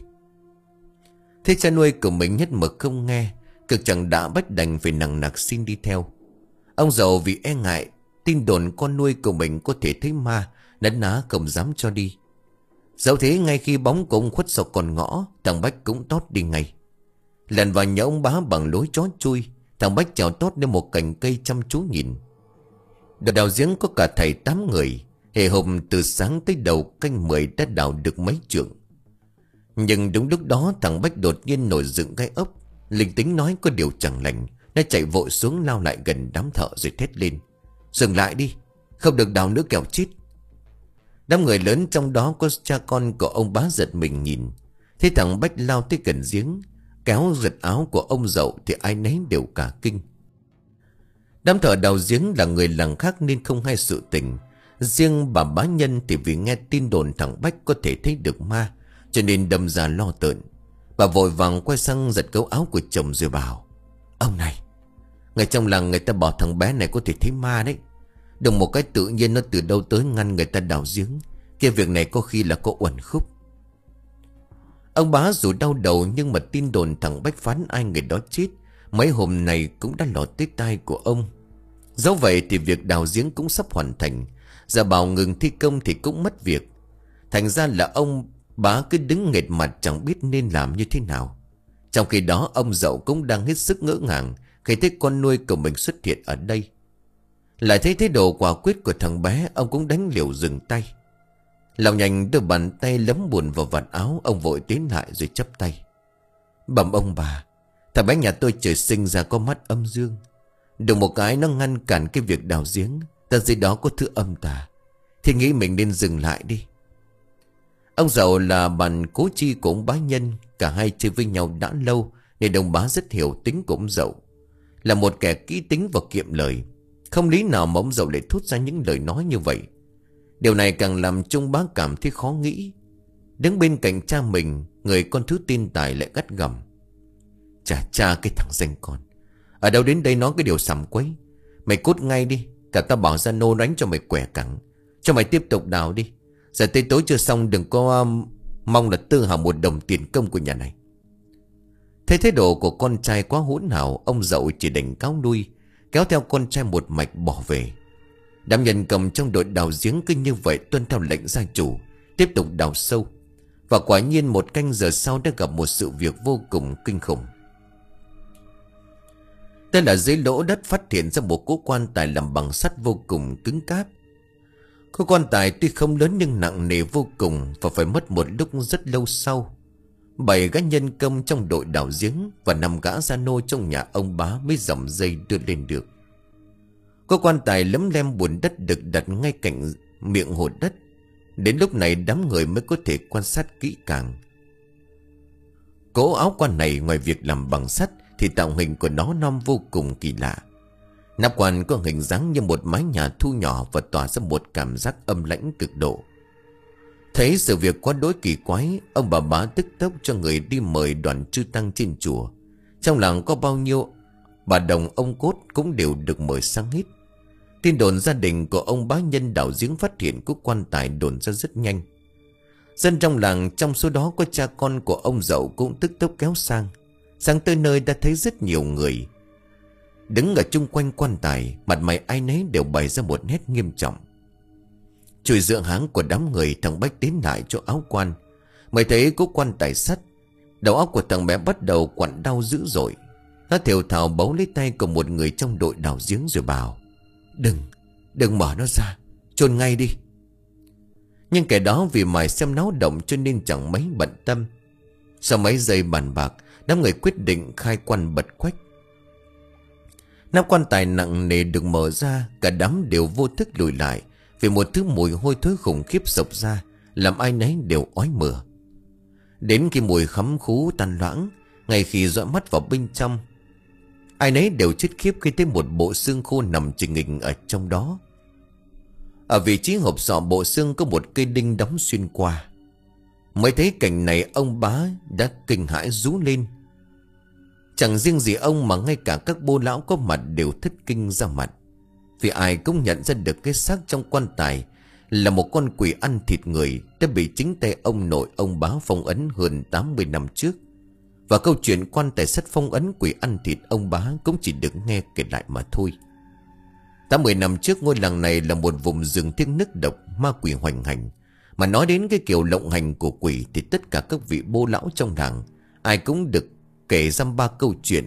Thế cha nuôi của mình nhất mực không nghe, cực chẳng đã Bách đành phải nằng nặc xin đi theo. Ông Dậu vì e ngại tin đồn con nuôi của mình có thể thấy ma, nấn ná không dám cho đi. Dẫu thế ngay khi bóng của ông khuất sau con ngõ, thằng Bách cũng tót đi ngay. Lần vào nhà ông bá bằng lối chó chui, thằng Bách chào tót lên một cành cây chăm chú nhìn. Đợt đào giếng có cả thầy tám người, hề hồn từ sáng tới đầu canh mười đã đào được mấy trượng. Nhưng đúng lúc đó thằng Bách đột nhiên nổi dựng gai ốc, linh tính nói có điều chẳng lành. Nó chạy vội xuống lao lại gần đám thợ rồi thét lên: Dừng lại đi, không được đào nữa kẻo chết. Đám người lớn trong đó có cha con của ông bá giật mình nhìn. Thế thằng Bách lao tới gần giếng, kéo giật áo của ông Dậu thì ai nấy đều cả kinh. Đám thợ đào giếng là người làng khác nên không hay sự tình. Riêng bà bá Nhân thì vì nghe tin đồn thằng Bách có thể thấy được ma, cho nên đâm ra lo tợn. Bà vội vàng quay sang giật cấu áo của chồng rồi bảo: Ông này, người trong làng người ta bảo thằng bé này có thể thấy ma đấy. Đừng một cái tự nhiên nó từ đâu tới ngăn người ta đào giếng. Cái việc này có khi là có uẩn khúc. Ông bá dù đau đầu nhưng mà tin đồn thằng Bách phán ai người đó chết mấy hôm này cũng đã lọt tới tai của ông. Dẫu vậy thì việc đào giếng cũng sắp hoàn thành. Giờ bảo ngừng thi công thì cũng mất việc. Thành ra là ông bá cứ đứng nghệt mặt chẳng biết nên làm như thế nào. Trong khi đó ông Dậu cũng đang hết sức ngỡ ngàng khi thấy con nuôi của mình xuất hiện ở đây. Lại thấy thái độ quả quyết của thằng bé, ông cũng đánh liều dừng tay. Lòng nhanh đưa bàn tay lấm bùn vào vạt áo, ông vội tiến lại rồi chắp tay: Bẩm ông bà, thằng bé nhà tôi trời sinh ra có mắt âm dương. Được một cái nó ngăn cản cái việc đào giếng, ta dưới đó có thứ âm tà, thì nghĩ mình nên dừng lại đi. Ông Dậu là bạn cố chi của ông bá Nhân, cả hai chơi với nhau đã lâu nên ông bá rất hiểu tính của ông Dậu. Là một kẻ kỹ tính và kiệm lời, không lý nào mà ông Dậu lại thốt ra những lời nói như vậy. Điều này càng làm Trung bá cảm thấy khó nghĩ. Đứng bên cạnh cha mình, người con thứ tin tài lại gắt gỏng: Chà cha cái thằng danh con, ở đâu đến đây nói cái điều sầm quấy. Mày cút ngay đi, cả ta bảo ra nô đánh cho mày quẻ cẳng. Cho mày tiếp tục đào đi. Giờ tới tối chưa xong đừng có um, mong là tư hào một đồng tiền công của nhà này. Thấy thái độ của con trai quá hỗn hào, ông Dậu chỉ đành cáo lui, kéo theo con trai một mạch bỏ về. Đám nhân cầm trong đội đào giếng cứ như vậy tuân theo lệnh gia chủ, tiếp tục đào sâu. Và quả nhiên một canh giờ sau đã gặp một sự việc vô cùng kinh khủng. Đây là dưới lỗ đất phát hiện ra một cỗ quan tài làm bằng sắt vô cùng cứng cáp. Cỗ quan tài tuy không lớn nhưng nặng nề vô cùng, và phải mất một lúc rất lâu sau. Bảy gã nhân công trong đội đào giếng và năm gã gia nô trong nhà ông bá mới dòng dây đưa lên được. Cỗ quan tài lấm lem bùn đất được đặt ngay cạnh miệng hồ đất. Đến lúc này đám người mới có thể quan sát kỹ càng. Cỗ áo quan này ngoài việc làm bằng sắt thì tạo hình của nó non vô cùng kỳ lạ. Nắp quan có hình dáng như một mái nhà thu nhỏ và tỏa ra một cảm giác âm lãnh cực độ. Thấy sự việc quá đối kỳ quái, ông bà bá tức tốc cho người đi mời đoàn chư tăng trên chùa. Trong làng có bao nhiêu bà đồng ông cốt cũng đều được mời sang hết. Tin đồn gia đình của ông bá nhân đào giếng phát hiện có quan tài đồn ra rất nhanh. Dân trong làng, trong số đó có cha con của ông Dậu, cũng tức tốc kéo sang. Sang tới nơi đã thấy rất nhiều người đứng ở chung quanh quan tài, mặt mày ai nấy đều bày ra một nét nghiêm trọng. Chùi dựa háng của đám người, thằng Bách tiến lại chỗ áo quan. Mới thấy có quan tài sắt. Đầu óc của thằng bé bắt đầu quặn đau dữ dội. Nó thều thào bấu lấy tay của một người trong đội đào giếng rồi bảo: Đừng, đừng mở nó ra, chôn ngay đi. Nhưng kẻ đó vì mải xem náo động cho nên chẳng mấy bận tâm. Sau mấy giây bàn bạc, đám người quyết định khai quan bật quách. Nắp quan tài nặng nề được mở ra, cả đám đều vô thức lùi lại vì một thứ mùi hôi thối khủng khiếp sộc ra, làm ai nấy đều ói mửa. Đến khi mùi khắm khú tan loãng, ngay khi dõi mắt vào bên trong, ai nấy đều chết khiếp khi thấy một bộ xương khô nằm chình nghịch ở trong đó. Ở vị trí hộp sọ bộ xương có một cây đinh đóng xuyên qua. Mới thấy cảnh này, ông bá đã kinh hãi rú lên. Chẳng riêng gì ông mà ngay cả các bô lão có mặt đều thất kinh ra mặt. Vì ai cũng nhận ra được cái xác trong quan tài là một con quỷ ăn thịt người đã bị chính tay ông nội ông bá phong ấn hơn tám mươi năm trước. Và câu chuyện quan tài sắt phong ấn quỷ ăn thịt ông bá cũng chỉ được nghe kể lại mà thôi. tám mươi năm trước, ngôi làng này là một vùng rừng thiêng nức độc, ma quỷ hoành hành. Mà nói đến cái kiểu lộng hành của quỷ thì tất cả các vị bô lão trong làng ai cũng được kể dăm ba câu chuyện.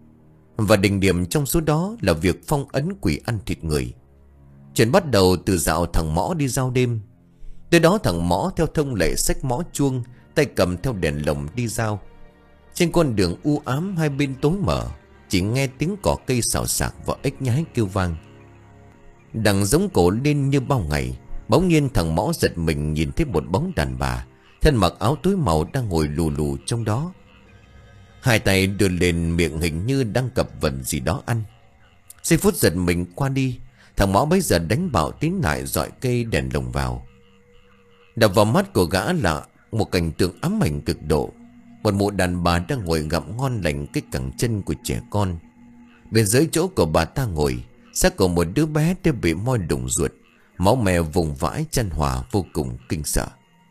Và đỉnh điểm trong số đó là việc phong ấn quỷ ăn thịt người. Chuyện bắt đầu từ dạo thằng Mõ đi giao đêm. Tới đó thằng Mõ theo thông lệ xách mõ chuông, tay cầm theo đèn lồng đi giao. Trên con đường u ám hai bên tối mờ, chỉ nghe tiếng cỏ cây xào xạc và ếch nhái kêu vang. Đằng giống cổ lên như bao ngày, bỗng nhiên thằng Mõ giật mình nhìn thấy một bóng đàn bà thân mặc áo tối màu đang ngồi lù lù trong đó. Hai tay đưa lên miệng hình như đang cặp vật gì đó ăn. Giây phút giật mình qua đi, thằng Mõ bấy giờ đánh bạo tiến lại dọi cây đèn lồng vào. Đập vào mắt của gã là một cảnh tượng ám ảnh cực độ. Một mụ đàn bà đang ngồi gặm ngon lành cái cẳng chân của trẻ con. Bên dưới chỗ của bà ta ngồi, xác của một đứa bé đã bị moi đụng ruột, máu me vùng vãi chân hòa vô cùng kinh sợ.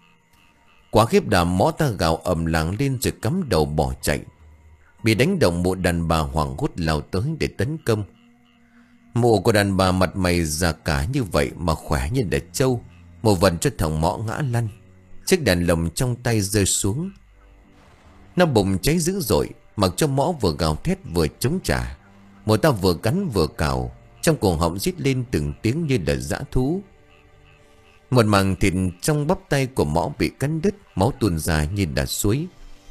Quá khiếp đảm, Mõ ta gào ầm làng lên rồi cắm đầu bỏ chạy. Bị đánh động, mụ đàn bà hoảng hốt lao tới để tấn công. Mụ của đàn bà mặt mày già cả như vậy mà khỏe như đẻ trâu, một vần cho thằng Mõ ngã lăn. Chiếc đèn lồng trong tay rơi xuống. Nó bụng cháy dữ dội, mặc cho Mõ vừa gào thét vừa chống trả. Mụ ta vừa cắn vừa cào, trong cổ họng rít lên từng tiếng như là dã thú. Một mảng thịt trong bắp tay của Mõ bị cắn đứt, máu tuôn ra như đà suối.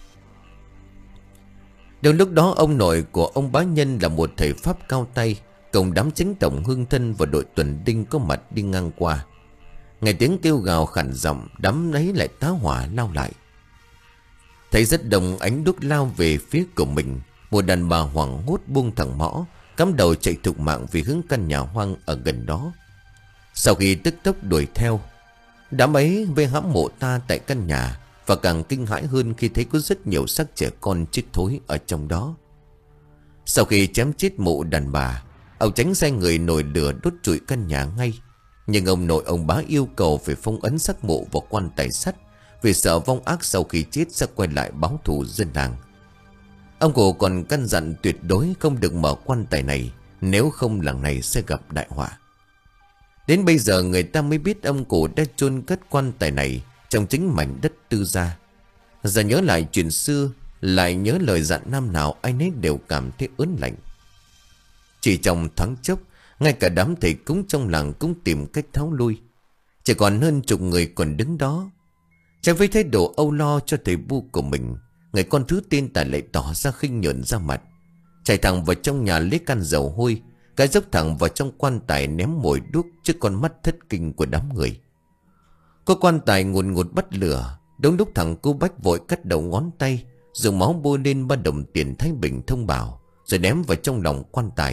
Đến lúc đó, ông nội của ông bá Nhân là một thầy pháp cao tay, cùng đám chánh tổng hương thân và đội tuần đinh có mặt đi ngang qua. Nghe tiếng kêu gào khản giọng, đám ấy lại tá hỏa lao lại. Thấy rất đông ánh đuốc lao về phía của mình, một đàn bà hoảng hốt buông thằng Mõ, cắm đầu chạy thục mạng về hướng căn nhà hoang ở gần đó. Sau khi tức tốc đuổi theo, đám ấy vây hãm mộ ta tại căn nhà, và càng kinh hãi hơn khi thấy có rất nhiều xác trẻ con chết thối ở trong đó. Sau khi chém chết mụ đàn bà, ông tránh sai người nổi lửa đốt trụi căn nhà ngay. Nhưng ông nội ông bá yêu cầu phải phong ấn xác mộ vào quan tài sắt, vì sợ vong ác sau khi chết sẽ quay lại báo thù dân làng. Ông cụ còn căn dặn tuyệt đối không được mở quan tài này, nếu không làng này sẽ gặp đại họa. Đến bây giờ người ta mới biết ông cụ đã chôn cất quan tài này trong chính mảnh đất tư gia. Giờ nhớ lại chuyện xưa, lại nhớ lời dặn năm nào, ai nấy đều cảm thấy ớn lạnh. Chỉ trong thoáng chốc, ngay cả đám thầy cúng trong làng cũng tìm cách tháo lui. Chỉ còn hơn chục người còn đứng đó. Trái với thái độ âu lo cho thầy bu của mình, người con thứ tên Tài lại tỏ ra khinh nhợn ra mặt, chạy thẳng vào trong nhà lấy can dầu hôi, cái dốc thẳng vào trong quan tài ném mồi đuốc trước con mắt thất kinh của đám người. Có quan tài ngùn ngụt bắt lửa. Đúng lúc thằng cô Bách vội cắt đầu ngón tay, dùng máu bôi lên ba đồng tiền thái bình thông bảo, rồi ném vào trong lòng quan tài,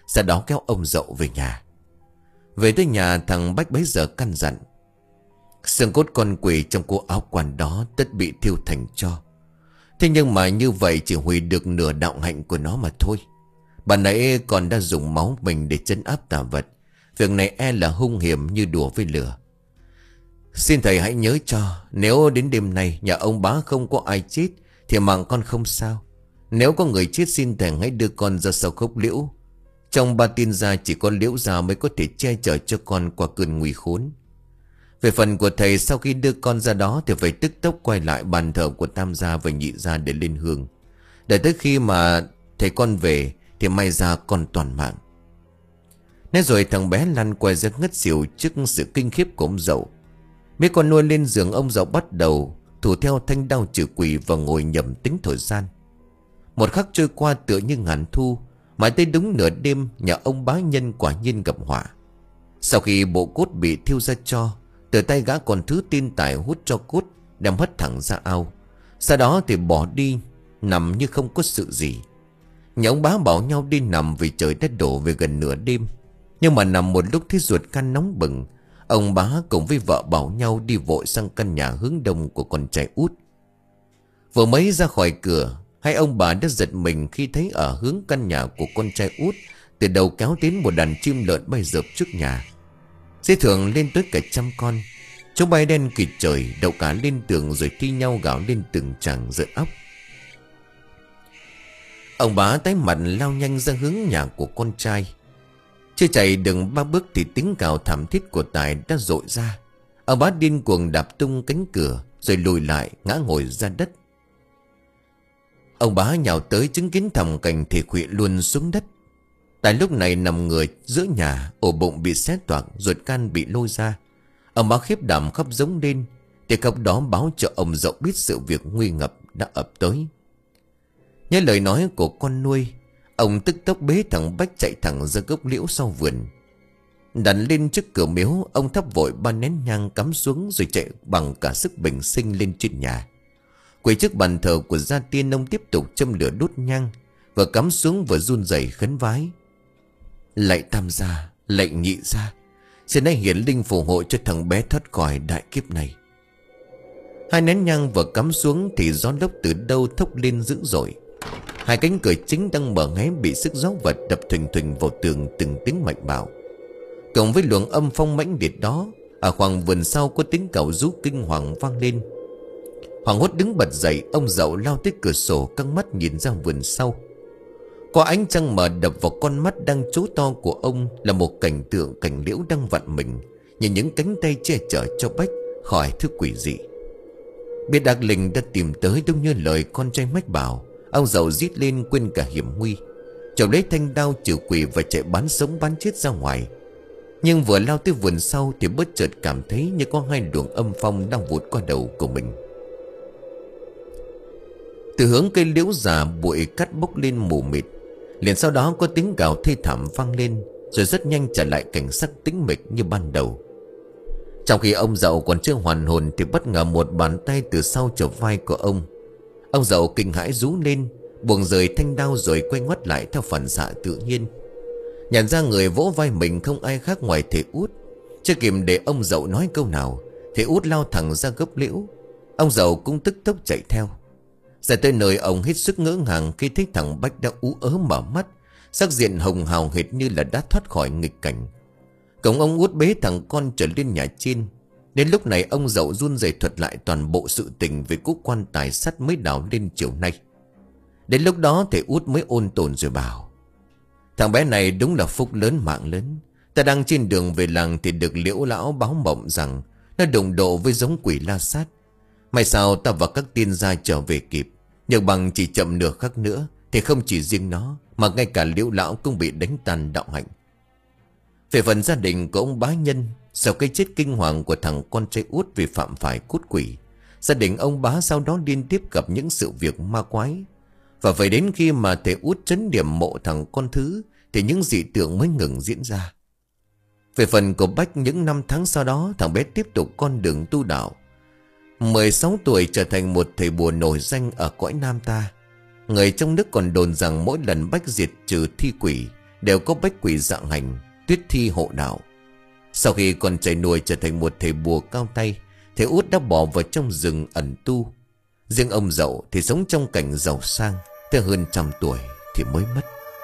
Sau đó kéo ông Dậu về nhà. Về tới nhà, thằng Bách bấy giờ căn dặn: xương cốt con quỷ trong cô áo quan đó tất bị thiêu thành tro. Thế nhưng mà như vậy chỉ hủy được nửa đạo hạnh của nó mà thôi. Bà nãy còn đã dùng máu mình để trấn áp tà vật. Việc này e là hung hiểm như đùa với lửa. Xin thầy hãy nhớ cho, nếu đến đêm nay nhà ông bá không có ai chết thì mạng con không sao. Nếu có người chết xin thầy hãy đưa con ra sau khốc liễu. Trong ba tiên gia chỉ có liễu gia mới có thể che chở cho con qua cơn nguy khốn. Về phần của thầy, sau khi đưa con ra đó thì phải tức tốc quay lại bàn thờ của tam gia và nhị gia để lên hương. Để tới khi mà thầy con về thì may ra con toàn mạng. Nói rồi thằng bé lăn quay ra ngất xỉu trước sự kinh khiếp của ông Dậu. Mấy con nuôi lên giường ông Dậu bắt đầu thủ theo thanh đao trừ quỷ và ngồi nhầm tính thời gian. Một khắc trôi qua tựa như ngàn thu. Mãi tới đúng nửa đêm, nhà ông bá nhân quả nhiên gặp họa. Sau khi bộ cốt bị thiêu ra tro, từ tay gã còn thứ tin tài hút cho cốt, đem hất thẳng ra ao. Sau đó thì bỏ đi, nằm như không có sự gì. Nhà ông bá bảo nhau đi nằm vì trời đã đổ về gần nửa đêm. Nhưng mà nằm một lúc thấy ruột gan nóng bừng, ông bá cùng với vợ bảo nhau đi vội sang căn nhà hướng đông của con trai út. Vừa mới ra khỏi cửa, hai ông bà đã giật mình khi thấy ở hướng căn nhà của con trai út, từ đầu kéo đến một đàn chim lợn bay rợp trước nhà. Dễ thường lên tới cả trăm con. Chúng bay đen kịt trời, đậu cả lên tường rồi thi nhau gào lên từng tràng rợn óc. Ông bá tái mặt lao nhanh ra hướng nhà của con trai. Chưa chạy đừng ba bước thì tiếng cào thảm thiết của Tài đã dội ra. Ông bá điên cuồng đạp tung cánh cửa rồi lùi lại ngã ngồi ra đất. Ông bá nhào tới chứng kiến thảm cảnh thì khuỵu luôn xuống đất. Tại lúc này nằm người giữa nhà, ổ bụng bị xé toạc, ruột gan bị lôi ra. Ông bá khiếp đảm khóc giống lên. Thì khóc đó báo cho ông Dậu biết sự việc nguy ngập đã ập tới. Nhớ lời nói của con nuôi, ông tức tốc bế thằng Bách chạy thẳng ra gốc liễu sau vườn. Đặt lên trước cửa miếu, ông thắp vội ba nén nhang cắm xuống rồi chạy bằng cả sức bình sinh lên trên nhà. Quỳ trước bàn thờ của gia tiên, ông tiếp tục châm lửa đốt nhang, vừa cắm xuống vừa run rẩy khấn vái: lạy tam gia, lạy nhị gia, xin hãy hiển linh phù hộ cho thằng bé thoát khỏi đại kiếp này. Hai nén nhang vừa cắm xuống thì gió lốc từ đâu thốc lên dữ dội. Hai cánh cửa chính đang mở hé bị sức gió vật đập thình thình vào tường từng tiếng mạnh bạo. Cộng với luồng âm phong mãnh liệt đó, ở khoảng vườn sau có tiếng cẩu rú kinh hoàng vang lên. Hoàng hốt đứng bật dậy, ông Dậu lao tới cửa sổ căng mắt nhìn ra vườn sau. Có ánh trăng mờ đập vào con mắt đang trố to của ông là một cảnh tượng cảnh liễu đang vặn mình, nhìn những cánh tay che chở cho Bách khỏi thứ quỷ dị. Biết Ác Linh đã tìm tới đúng như lời con trai mách bảo, ông Dậu rít lên quên cả hiểm nguy, chồng lấy thanh đao trừ quỷ và chạy bán sống bán chết ra ngoài. Nhưng vừa lao tới vườn sau thì bất chợt cảm thấy như có hai luồng âm phong đang vụt qua đầu của mình. Từ hướng cây liễu già bụi cát bốc lên mù mịt, liền sau đó có tiếng gào thê thảm vang lên, rồi rất nhanh trở lại cảnh sắc tĩnh mịch như ban đầu. Trong khi ông Dậu còn chưa hoàn hồn thì bất ngờ một bàn tay từ sau chộp vai của ông. Ông Dậu kinh hãi rú lên, buông rời thanh đao rồi quay ngoắt lại theo phản xạ tự nhiên. Nhận ra người vỗ vai mình không ai khác ngoài thầy Út. Chưa kịp để ông Dậu nói câu nào, thầy Út lao thẳng ra gốc liễu. Ông Dậu cũng tức tốc chạy theo. Ra tới nơi ông hết sức ngỡ ngàng khi thấy thằng Bách đã ú ớ mở mắt, sắc diện hồng hào hệt như là đã thoát khỏi nghịch cảnh. Cổng ông Út bế thằng con trở lên nhà trên. Đến lúc này ông Dậu run rẩy thuật lại toàn bộ sự tình về cú quan tài sắt mới đào lên chiều nay. Đến lúc đó thầy Út mới ôn tồn rồi bảo: thằng bé này đúng là phúc lớn mạng lớn. Ta đang trên đường về làng thì được Liễu lão báo mộng rằng nó đụng độ với giống quỷ la sát. May sao ta và các tiên gia trở về kịp. Nhưng bằng chỉ chậm nửa khắc nữa thì không chỉ riêng nó mà ngay cả Liễu lão cũng bị đánh tan đạo hạnh. Về phần gia đình của ông bá nhân, sau cái chết kinh hoàng của thằng con trai Út vì phạm phải cốt quỷ, gia đình ông bá sau đó liên tiếp gặp những sự việc ma quái. Và phải đến khi mà thầy Út trấn điểm mộ thằng con thứ thì những dị tượng mới ngừng diễn ra. Về phần của Bách, những năm tháng sau đó thằng bé tiếp tục con đường tu đạo. mười sáu tuổi trở thành một thầy bùa nổi danh ở cõi Nam ta. Người trong nước còn đồn rằng mỗi lần Bách diệt trừ thi quỷ đều có bách quỷ dạng hành, tuyết thi hộ đạo. Sau khi con trai nuôi trở thành một thầy bùa cao tay, thầy Út đã bỏ vào trong rừng ẩn tu. Riêng ông Dậu thì sống trong cảnh giàu sang, tới hơn trăm tuổi thì mới mất.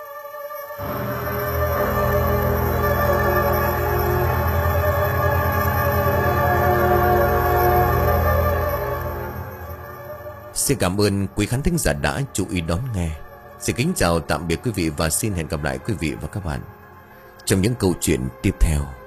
Xin cảm ơn quý khán thính giả đã chú ý đón nghe. Xin kính chào tạm biệt quý vị và xin hẹn gặp lại quý vị và các bạn trong những câu chuyện tiếp theo.